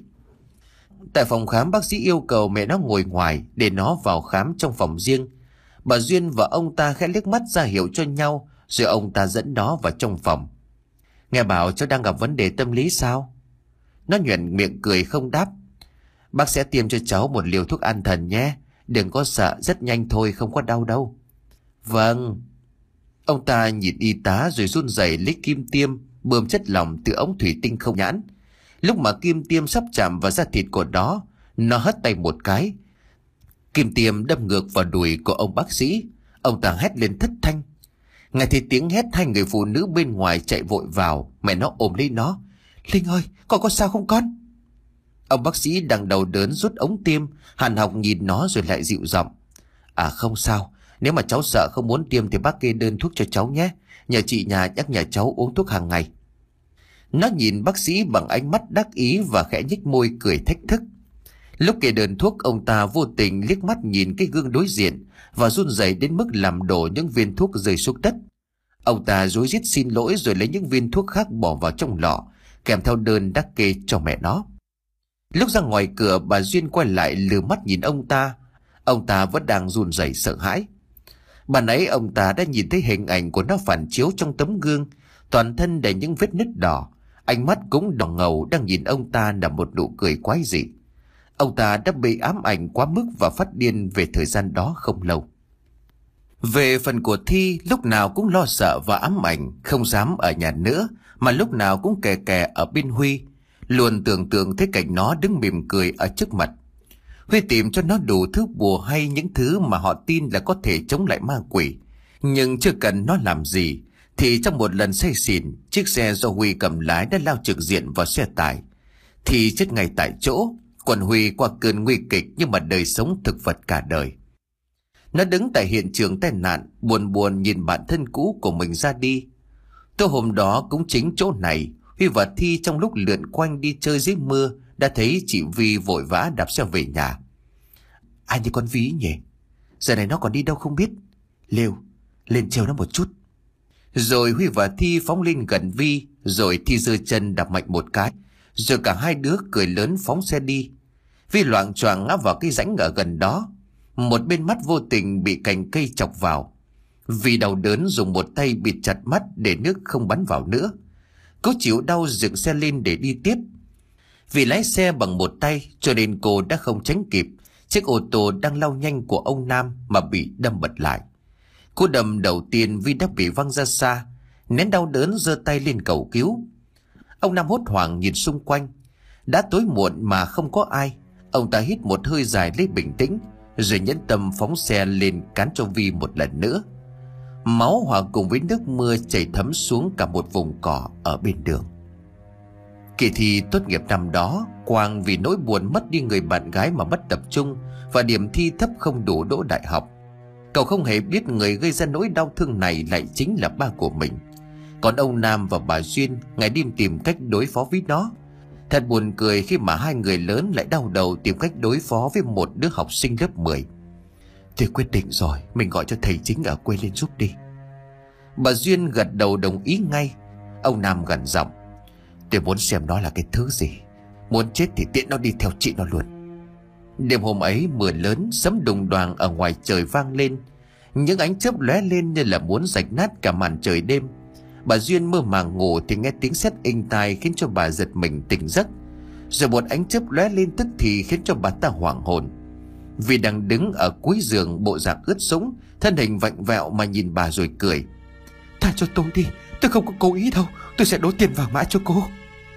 Tại phòng khám, bác sĩ yêu cầu mẹ nó ngồi ngoài để nó vào khám trong phòng riêng. Bà Duyên và ông ta khẽ liếc mắt ra hiệu cho nhau, rồi ông ta dẫn nó vào trong phòng. Nghe bảo cháu đang gặp vấn đề tâm lý sao? Nó nhoẻn miệng cười không đáp. Bác sẽ tiêm cho cháu một liều thuốc an thần nhé. Đừng có sợ, rất nhanh thôi, không có đau đâu. Vâng. Ông ta nhìn y tá rồi run rẩy lấy kim tiêm, bơm chất lỏng từ ống thủy tinh không nhãn. Lúc mà kim tiêm sắp chạm vào da thịt của nó, nó hất tay một cái. Kim tiêm đâm ngược vào đùi của ông bác sĩ. Ông ta hét lên thất thanh. Ngay thì tiếng hét, hai người phụ nữ bên ngoài chạy vội vào. Mẹ nó ôm lấy nó. Linh ơi, con có sao không con? Ông bác sĩ đang đầu đớn rút ống tiêm, hàn học nhìn nó rồi lại dịu giọng. À không sao, nếu mà cháu sợ không muốn tiêm thì bác kê đơn thuốc cho cháu nhé. Nhờ chị nhà nhắc nhở cháu uống thuốc hàng ngày. Nó nhìn bác sĩ bằng ánh mắt đắc ý và khẽ nhếch môi cười thách thức. Lúc kê đơn thuốc, ông ta vô tình liếc mắt nhìn cái gương đối diện và run rẩy đến mức làm đổ những viên thuốc rơi xuống đất. Ông ta rối rít xin lỗi rồi lấy những viên thuốc khác bỏ vào trong lọ, kèm theo đơn đã kê cho mẹ nó. Lúc ra ngoài cửa, bà Duyên quay lại lừa mắt nhìn ông ta. Ông ta vẫn đang run rẩy sợ hãi. Bà nãy ông ta đã nhìn thấy hình ảnh của nó phản chiếu trong tấm gương, toàn thân đầy những vết nứt đỏ, ánh mắt cũng đỏ ngầu đang nhìn ông ta là một nụ cười quái dị. Ông ta đã bị ám ảnh quá mức và phát điên về thời gian đó không lâu. Về phần của Thi, lúc nào cũng lo sợ và ám ảnh, không dám ở nhà nữa, mà lúc nào cũng kè kè ở bên Huy, luôn tưởng tượng thấy cảnh nó đứng mỉm cười ở trước mặt. Huy tìm cho nó đủ thứ bùa hay những thứ mà họ tin là có thể chống lại ma quỷ, nhưng chưa cần nó làm gì thì trong một lần say xỉn, chiếc xe do Huy cầm lái đã lao trực diện vào xe tải. Thì chết ngay tại chỗ, còn Huy qua cơn nguy kịch nhưng mà đời sống thực vật cả đời. Nó đứng tại hiện trường tai nạn, buồn buồn nhìn bạn thân cũ của mình ra đi. Tối hôm đó cũng chính chỗ này, Huy và Thi trong lúc lượn quanh đi chơi dưới mưa đã thấy chị Vi vội vã đạp xe về nhà. Ai như con Ví nhỉ? Giờ này nó còn đi đâu không biết. Lêu, lên treo nó một chút. Rồi Huy và Thi phóng lên gần Vi, rồi Thi giơ chân đạp mạnh một cái, rồi cả hai đứa cười lớn phóng xe đi. Vi loạng choạng ngã vào cái rãnh ở gần đó, một bên mắt vô tình bị cành cây chọc vào. Vi đau đớn dùng một tay bịt chặt mắt để nước không bắn vào nữa. Cô chịu đau dựng xe lên để đi tiếp. Vì lái xe bằng một tay cho nên cô đã không tránh kịp chiếc ô tô đang lao nhanh của ông Nam mà bị đâm bật lại. Cú đâm đầu tiên Vi đã bị văng ra xa, nén đau đớn giơ tay lên cầu cứu. Ông Nam hốt hoảng nhìn xung quanh. Đã tối muộn mà không có ai. Ông ta hít một hơi dài lấy bình tĩnh, rồi nhẫn tâm phóng xe lên cán cho Vi một lần nữa. Máu hòa cùng với nước mưa chảy thấm xuống cả một vùng cỏ ở bên đường. Kỳ thi tốt nghiệp năm đó, Quang vì nỗi buồn mất đi người bạn gái mà mất tập trung và điểm thi thấp không đủ đỗ đại học. Cậu không hề biết người gây ra nỗi đau thương này lại chính là ba của mình. Còn ông Nam và bà Duyên ngày đêm tìm cách đối phó với nó. Thật buồn cười khi mà hai người lớn lại đau đầu tìm cách đối phó với một đứa học sinh lớp mười. Tôi quyết định rồi, mình gọi cho thầy chính ở quê lên giúp đi. Bà Duyên gật đầu đồng ý ngay. Ông Nam gằn giọng: Tôi muốn xem nó là cái thứ gì, muốn chết thì tiện nó đi theo chị nó luôn. Đêm hôm ấy mưa lớn, sấm đùng đoàng ở ngoài trời vang lên. Những ánh chớp lóe lên như là muốn rạch nát cả màn trời đêm. Bà Duyên mơ màng ngủ thì nghe tiếng sét inh tai khiến cho bà giật mình tỉnh giấc. Rồi một ánh chớp lóe lên tức thì khiến cho bà ta hoảng hồn. Vì đang đứng ở cuối giường, bộ dạng ướt sũng, thân hình vặn vẹo mà nhìn bà rồi cười: Tha cho tôi đi, tôi không có cố ý đâu, tôi sẽ đổ tiền vàng mã cho cô.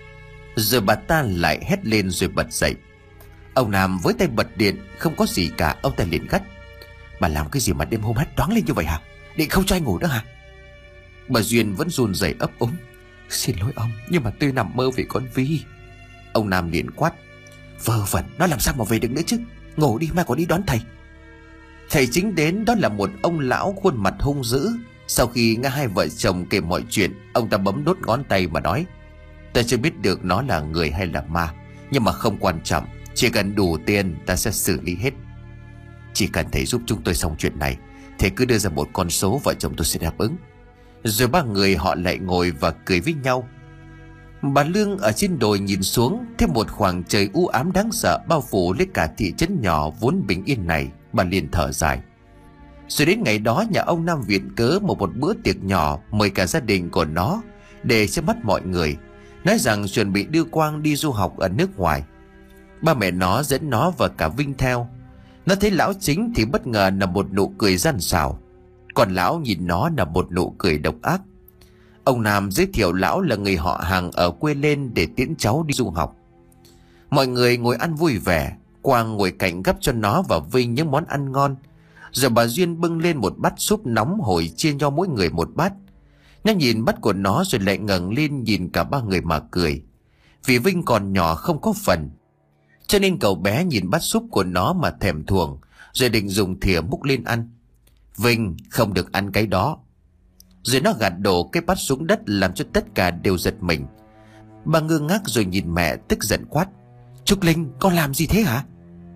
Rồi bà ta lại hét lên rồi bật dậy. Ông Nam với tay bật điện: Không có gì cả. Ông ta liền gắt: Bà làm cái gì mà đêm hôm hét toáng lên như vậy hả? Định không cho anh ngủ nữa hả? Bà Duyên vẫn run rẩy ấp úng: Xin lỗi ông, nhưng mà tôi nằm mơ về con Vi. Ông Nam liền quát: Vơ vẩn, nó làm sao mà về được nữa chứ? Ngủ đi, mai còn đi đón thầy. Thầy chính đến, đó là một ông lão khuôn mặt hung dữ. Sau khi nghe hai vợ chồng kể mọi chuyện, ông ta bấm đốt ngón tay mà nói: Ta chưa biết được nó là người hay là ma, nhưng mà không quan trọng, chỉ cần đủ tiền ta sẽ xử lý hết. Chỉ cần thầy giúp chúng tôi xong chuyện này, thầy cứ đưa ra một con số, vợ chồng tôi sẽ đáp ứng. Rồi ba người họ lại ngồi và cười với nhau. Bà Lương ở trên đồi nhìn xuống, thêm một khoảng trời u ám đáng sợ bao phủ lấy cả thị trấn nhỏ vốn bình yên này. Bà liền thở dài. Rồi đến ngày đó, nhà ông Nam viện cớ một một bữa tiệc nhỏ, mời cả gia đình của nó để cho mắt mọi người, nói rằng chuẩn bị đưa Quang đi du học ở nước ngoài. Ba mẹ nó dẫn nó và cả Vinh theo. Nó thấy lão chính thì bất ngờ là một nụ cười gian xảo, còn lão nhìn nó là một nụ cười độc ác. Ông Nam giới thiệu lão là người họ hàng ở quê lên để tiễn cháu đi du học. Mọi người ngồi ăn vui vẻ. Quang ngồi cạnh gắp cho nó và Vinh những món ăn ngon. Rồi bà Duyên bưng lên một bát súp nóng hổi chia cho mỗi người một bát. Nó nhìn bát của nó rồi lại ngẩng lên nhìn cả ba người mà cười. Vì Vinh còn nhỏ không có phần, cho nên cậu bé nhìn bát súp của nó mà thèm thuồng, rồi định dùng thìa múc lên ăn. Vinh, không được ăn cái đó. Rồi nó gạt đổ cái bát xuống đất làm cho tất cả đều giật mình. Bà ngơ ngác rồi nhìn mẹ tức giận quát: Trúc Linh, con làm gì thế hả?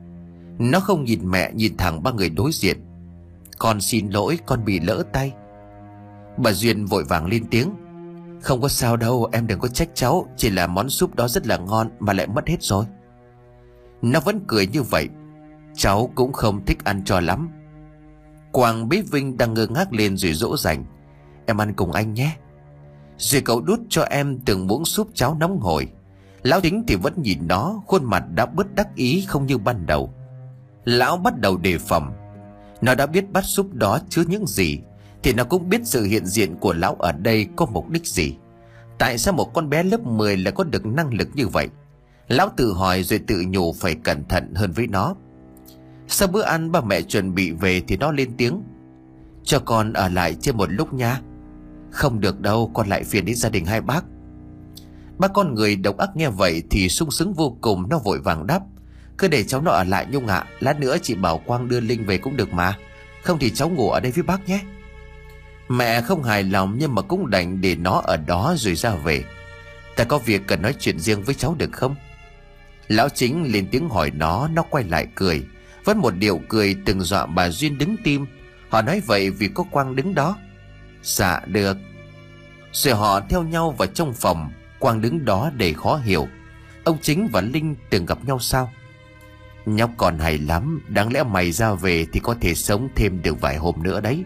Nó không nhìn mẹ, nhìn thẳng ba người đối diện: Con xin lỗi, con bị lỡ tay. Bà Duyên vội vàng lên tiếng: Không có sao đâu, em đừng có trách cháu, chỉ là món súp đó rất là ngon mà lại mất hết rồi. Nó vẫn cười như vậy: Cháu cũng không thích ăn cho lắm. Quang bế Vinh đang ngơ ngác lên rồi dỗ dành: Em ăn cùng anh nhé. Rồi cậu đút cho em từng muỗng súp cháo nóng hổi. Lão chính thì vẫn nhìn nó, khuôn mặt đã bớt đắc ý không như ban đầu. Lão bắt đầu đề phòng. Nó đã biết bát súp đó chứa những gì, thì nó cũng biết sự hiện diện của lão ở đây có mục đích gì. Tại sao một con bé lớp mười lại có được năng lực như vậy? Lão tự hỏi rồi tự nhủ phải cẩn thận hơn với nó. Sau bữa ăn ba mẹ chuẩn bị về thì nó lên tiếng: Cho con ở lại chơi một lúc nha. Không được đâu, con lại phiền đến gia đình hai bác. Ba con người độc ác nghe vậy thì sung sướng vô cùng. Nó vội vàng đáp: Cứ để cháu nó ở lại Nhung ạ. Lát nữa chị bảo Quang đưa Linh về cũng được mà. Không thì cháu ngủ ở đây với bác nhé. Mẹ không hài lòng nhưng mà cũng đành để nó ở đó rồi ra về. Ta có việc cần nói chuyện riêng với cháu được không? Lão chính lên tiếng hỏi nó. Nó quay lại cười, vẫn một điệu cười từng dọa bà Duyên đứng tim. Họ nói vậy vì có Quang đứng đó. Dạ được. Rồi họ theo nhau vào trong phòng. Quang đứng đó để khó hiểu. Ông chính và Linh từng gặp nhau sao? Nhóc còn hay lắm, đáng lẽ mày ra về thì có thể sống thêm được vài hôm nữa đấy.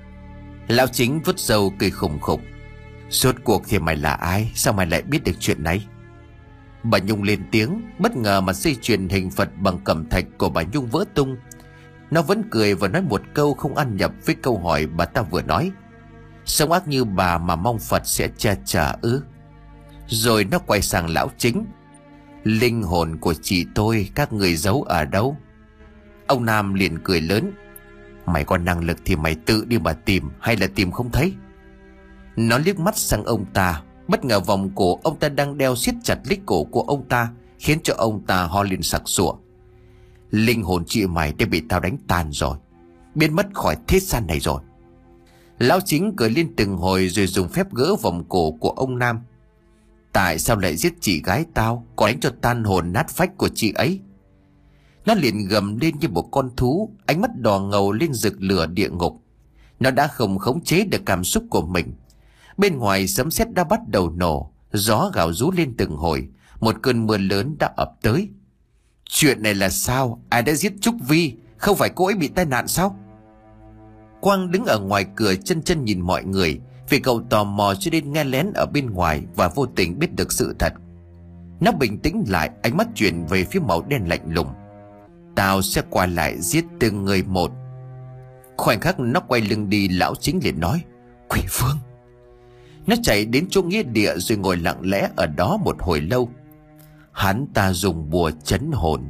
Lão chính vứt râu cười khùng khục: Rốt cuộc thì mày là ai? Sao mày lại biết được chuyện này? Bà Nhung lên tiếng. Bất ngờ mà dây chuyền hình Phật bằng cẩm thạch của bà Nhung vỡ tung. Nó vẫn cười và nói một câu không ăn nhập với câu hỏi bà ta vừa nói: Sống ác như bà mà mong Phật sẽ che chở ư? Rồi nó quay sang lão chính: Linh hồn của chị tôi các người giấu ở đâu? Ông Nam liền cười lớn: Mày có năng lực thì mày tự đi mà tìm, hay là tìm không thấy? Nó liếc mắt sang ông ta. Bất ngờ vòng cổ ông ta đang đeo siết chặt lấy cổ của ông ta, khiến cho ông ta ho lên sặc sụa. Linh hồn chị mày đã bị tao đánh tan rồi, biến mất khỏi thế gian này rồi. Lão Chính cười lên từng hồi rồi dùng phép gỡ vòng cổ của ông Nam. Tại sao lại giết chị gái tao, còn đánh cho tan hồn nát phách của chị ấy? Nó liền gầm lên như một con thú, ánh mắt đỏ ngầu lên rực lửa địa ngục. Nó đã không khống chế được cảm xúc của mình. Bên ngoài sấm sét đã bắt đầu nổ, gió gào rú lên từng hồi, một cơn mưa lớn đã ập tới. Chuyện này là sao? Ai đã giết Trúc Vi? Không phải cô ấy bị tai nạn sao? Quang đứng ở ngoài cửa chân chân nhìn mọi người, vì cậu tò mò cho nên nghe lén ở bên ngoài và vô tình biết được sự thật. Nó bình tĩnh lại, ánh mắt chuyển về phía màu đen lạnh lùng. Tao sẽ qua lại giết từng người một. Khoảnh khắc nó quay lưng đi, lão Chính liền nói: Quỷ vương. Nó chạy đến chỗ nghĩa địa rồi ngồi lặng lẽ ở đó một hồi lâu. Hắn ta dùng bùa trấn hồn.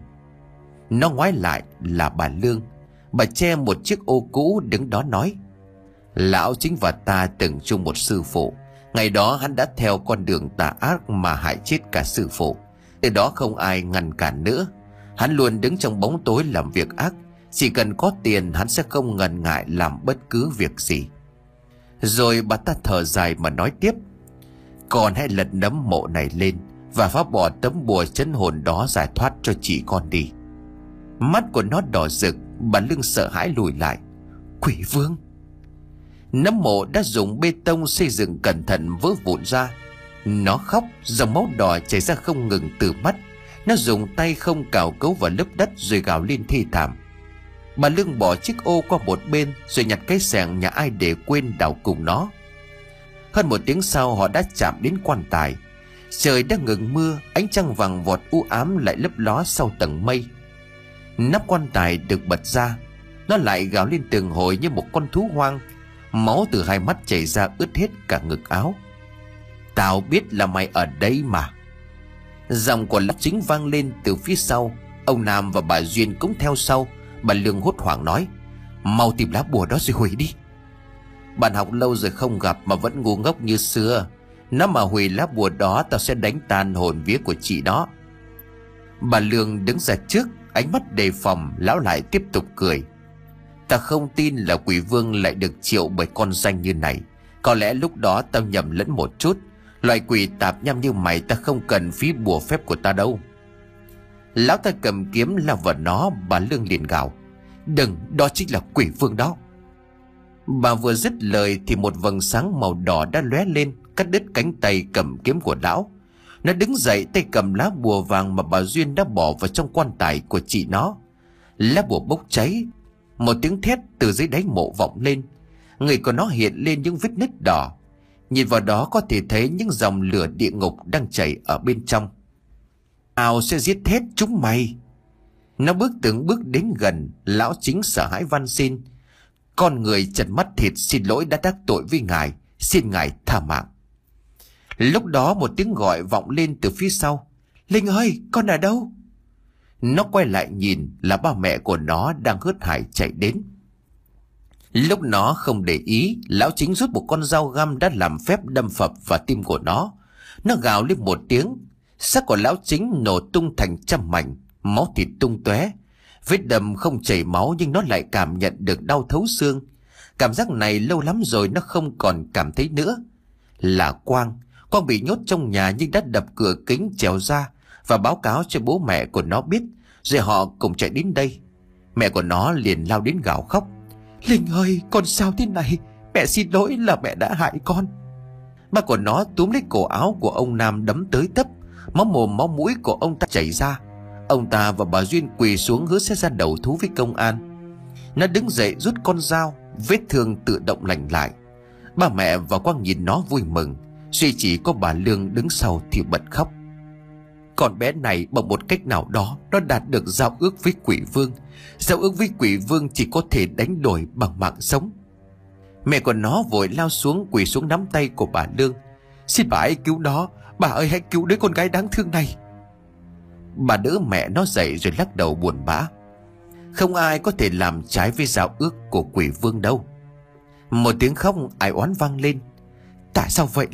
Nó ngoái lại là bà Lương. Bà che một chiếc ô cũ đứng đó nói: Lão Chính và ta từng chung một sư phụ. Ngày đó hắn đã theo con đường tà ác mà hại chết cả sư phụ. Từ đó không ai ngăn cản nữa. Hắn luôn đứng trong bóng tối làm việc ác. Chỉ cần có tiền hắn sẽ không ngần ngại làm bất cứ việc gì. Rồi bà ta thở dài mà nói tiếp: Con hãy lật nấm mộ này lên và phá bỏ tấm bùa trấn hồn đó, giải thoát cho chị con đi. Mắt của nó đỏ rực. Bà Lương sợ hãi lùi lại. Quỷ vương. Nấm mộ đã dùng bê tông xây dựng cẩn thận vỡ vụn ra. Nó khóc, dòng máu đỏ chảy ra không ngừng từ mắt. Nó dùng tay không cào cấu vào lớp đất rồi gào lên thê thảm. Bà Lương bỏ chiếc ô qua một bên rồi nhặt cái xẻng nhà ai để quên đào cùng nó. Hơn một tiếng sau họ đã chạm đến quan tài. Trời đã ngừng mưa, ánh trăng vàng vọt u ám lại lấp ló sau tầng mây. Nắp quan tài được bật ra. Nó lại gào lên từng hồi như một con thú hoang. Máu từ hai mắt chảy ra ướt hết cả ngực áo. Tao biết là mày ở đây mà. Giọng của lão Chính vang lên từ phía sau. Ông Nam và bà Duyên cũng theo sau. Bà Lương hốt hoảng nói: Mau tìm lá bùa đó rồi hủy đi. Bạn học lâu rồi không gặp mà vẫn ngu ngốc như xưa. Nếu mà hủy lá bùa đó, tao sẽ đánh tan hồn vía của chị đó. Bà Lương đứng ra trước, ánh mắt đề phòng. Lão lại tiếp tục cười: Ta không tin là quỷ vương lại được triệu bởi con danh như này. Có lẽ lúc đó tao nhầm lẫn một chút. Loại quỷ tạp nham như mày ta không cần phí bùa phép của ta đâu. Lão ta cầm kiếm lao vào nó. Bà Lương liền gào: Đừng, đó chính là quỷ vương đó. Bà vừa dứt lời thì một vầng sáng màu đỏ đã lóe lên, cắt đứt cánh tay cầm kiếm của lão. Nó đứng dậy, tay cầm lá bùa vàng mà bà Duyên đã bỏ vào trong quan tài của chị nó. Lá bùa bốc cháy. Một tiếng thét từ dưới đáy mộ vọng lên. Người của nó hiện lên những vết nứt đỏ. Nhìn vào đó có thể thấy những dòng lửa địa ngục đang chảy ở bên trong. Tao sẽ giết hết chúng mày. Nó bước từng bước đến gần. Lão Chính sợ hãi van xin: Con người trần mắt thịt, xin lỗi đã đắc tội với ngài, xin ngài tha mạng. Lúc đó một tiếng gọi vọng lên từ phía sau: Linh ơi, con ở đâu? Nó quay lại nhìn, là ba mẹ của nó đang hớt hải chạy đến. Lúc nó không để ý, lão Chính rút một con dao găm đã làm phép đâm phập vào tim của nó. Nó gào lên một tiếng. Xác của lão Chính nổ tung thành trăm mảnh, máu thịt tung tóe. Vết đâm không chảy máu nhưng nó lại cảm nhận được đau thấu xương. Cảm giác này lâu lắm rồi nó không còn cảm thấy nữa. Là Quang. Quang bị nhốt trong nhà nhưng đã đập cửa kính trèo ra và báo cáo cho bố mẹ của nó biết. Rồi họ cùng chạy đến đây. Mẹ của nó liền lao đến gào khóc: Linh ơi, con sao thế này? Mẹ xin lỗi là mẹ đã hại con. Ba của nó túm lấy cổ áo của ông Nam đấm tới tấp. Máu mồm máu mũi của ông ta chảy ra. Ông ta và bà Duyên quỳ xuống hứa sẽ ra đầu thú với công an. Nó đứng dậy rút con dao. Vết thương tự động lành lại. Ba mẹ và Quang nhìn nó vui mừng. Duy chỉ có bà Lương đứng sau thì bật khóc. Con bé này bằng một cách nào đó nó đạt được giao ước với quỷ vương. Giao ước với quỷ vương chỉ có thể đánh đổi bằng mạng sống. Mẹ của nó vội lao xuống quỳ xuống nắm tay của bà Lương: Xin bà hãy cứu nó. Bà ơi, hãy cứu đứa con gái đáng thương này. Bà đỡ mẹ nó dậy rồi lắc đầu buồn bã: Không ai có thể làm trái với giao ước của quỷ vương đâu. Một tiếng khóc ai oán vang lên: Tại sao vậy Linh?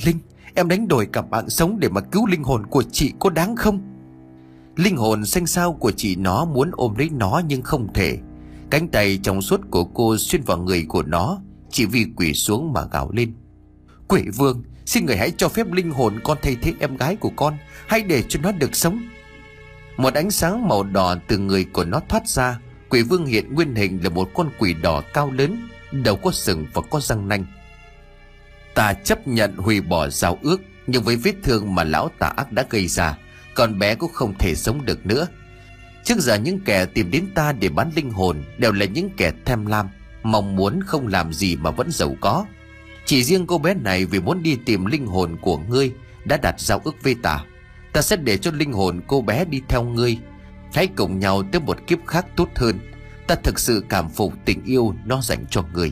Em đánh đổi cả mạng sống để mà cứu linh hồn của chị, có đáng không? Linh hồn xanh xao của chị nó muốn ôm lấy nó nhưng không thể. Cánh tay trong suốt của cô xuyên vào người của nó. Chị Vi quỳ xuống mà gào lên: Quỷ vương, xin người hãy cho phép linh hồn con thay thế em gái của con, hãy để cho nó được sống. Một ánh sáng màu đỏ từ người của nó thoát ra. Quỷ vương hiện nguyên hình là một con quỷ đỏ cao lớn, đầu có sừng và có răng nanh. Ta chấp nhận hủy bỏ giao ước, nhưng với vết thương mà lão tà ác đã gây ra, con bé cũng không thể sống được nữa. Trước giờ những kẻ tìm đến ta để bán linh hồn đều là những kẻ tham lam, mong muốn không làm gì mà vẫn giàu có. Chỉ riêng cô bé này vì muốn đi tìm linh hồn của ngươi đã đặt giao ước với ta. Ta sẽ để cho linh hồn cô bé đi theo ngươi, hãy cùng nhau tới một kiếp khác tốt hơn. Ta thực sự cảm phục tình yêu nó dành cho ngươi.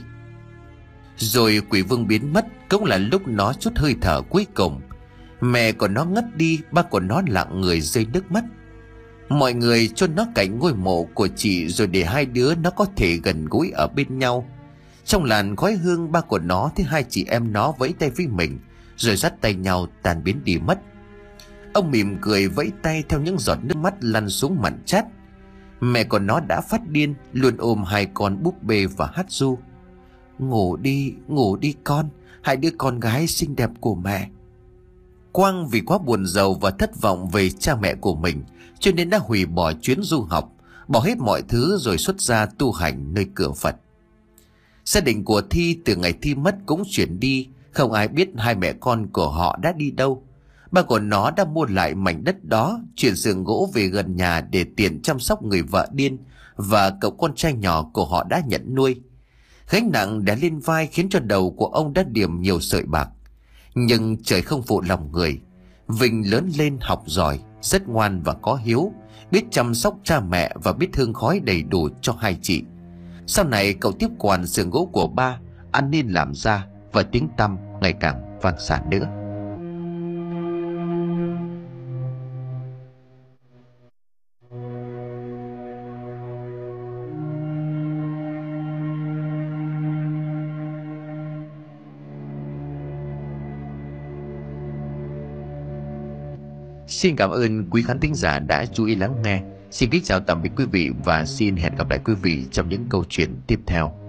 Rồi quỷ vương biến mất, cũng là lúc nó chút hơi thở cuối cùng. Mẹ của nó ngất đi, ba của nó lặng người rơi nước mắt. Mọi người chôn nó cạnh ngôi mộ của chị, rồi để hai đứa nó có thể gần gũi ở bên nhau. Trong làn khói hương, ba của nó thấy hai chị em nó vẫy tay với mình, rồi dắt tay nhau tan biến đi mất. Ông mỉm cười vẫy tay theo những giọt nước mắt lăn xuống mặn chát. Mẹ của nó đã phát điên, luôn ôm hai con búp bê và hát ru: Ngủ đi, ngủ đi con, hai đứa con gái xinh đẹp của mẹ. Quang vì quá buồn rầu và thất vọng về cha mẹ của mình, cho nên đã hủy bỏ chuyến du học, bỏ hết mọi thứ rồi xuất gia tu hành nơi cửa Phật. Gia đình của Thi từ ngày Thi mất cũng chuyển đi, không ai biết hai mẹ con của họ đã đi đâu. Ba của nó đã mua lại mảnh đất đó, chuyển giường gỗ về gần nhà để tiện chăm sóc người vợ điên và cậu con trai nhỏ của họ đã nhận nuôi. Gánh nặng đè lên vai khiến cho đầu của ông đã điểm nhiều sợi bạc. Nhưng trời không phụ lòng người, Vinh lớn lên học giỏi, rất ngoan và có hiếu, biết chăm sóc cha mẹ và biết hương khói đầy đủ cho hai chị. Sau này cậu tiếp quản xưởng gỗ của ba, ăn nên làm ra, và tiếng tăm ngày càng vang xa nữa. Xin cảm ơn quý khán thính giả đã chú ý lắng nghe. Xin kính chào tạm biệt quý vị và xin hẹn gặp lại quý vị trong những câu chuyện tiếp theo.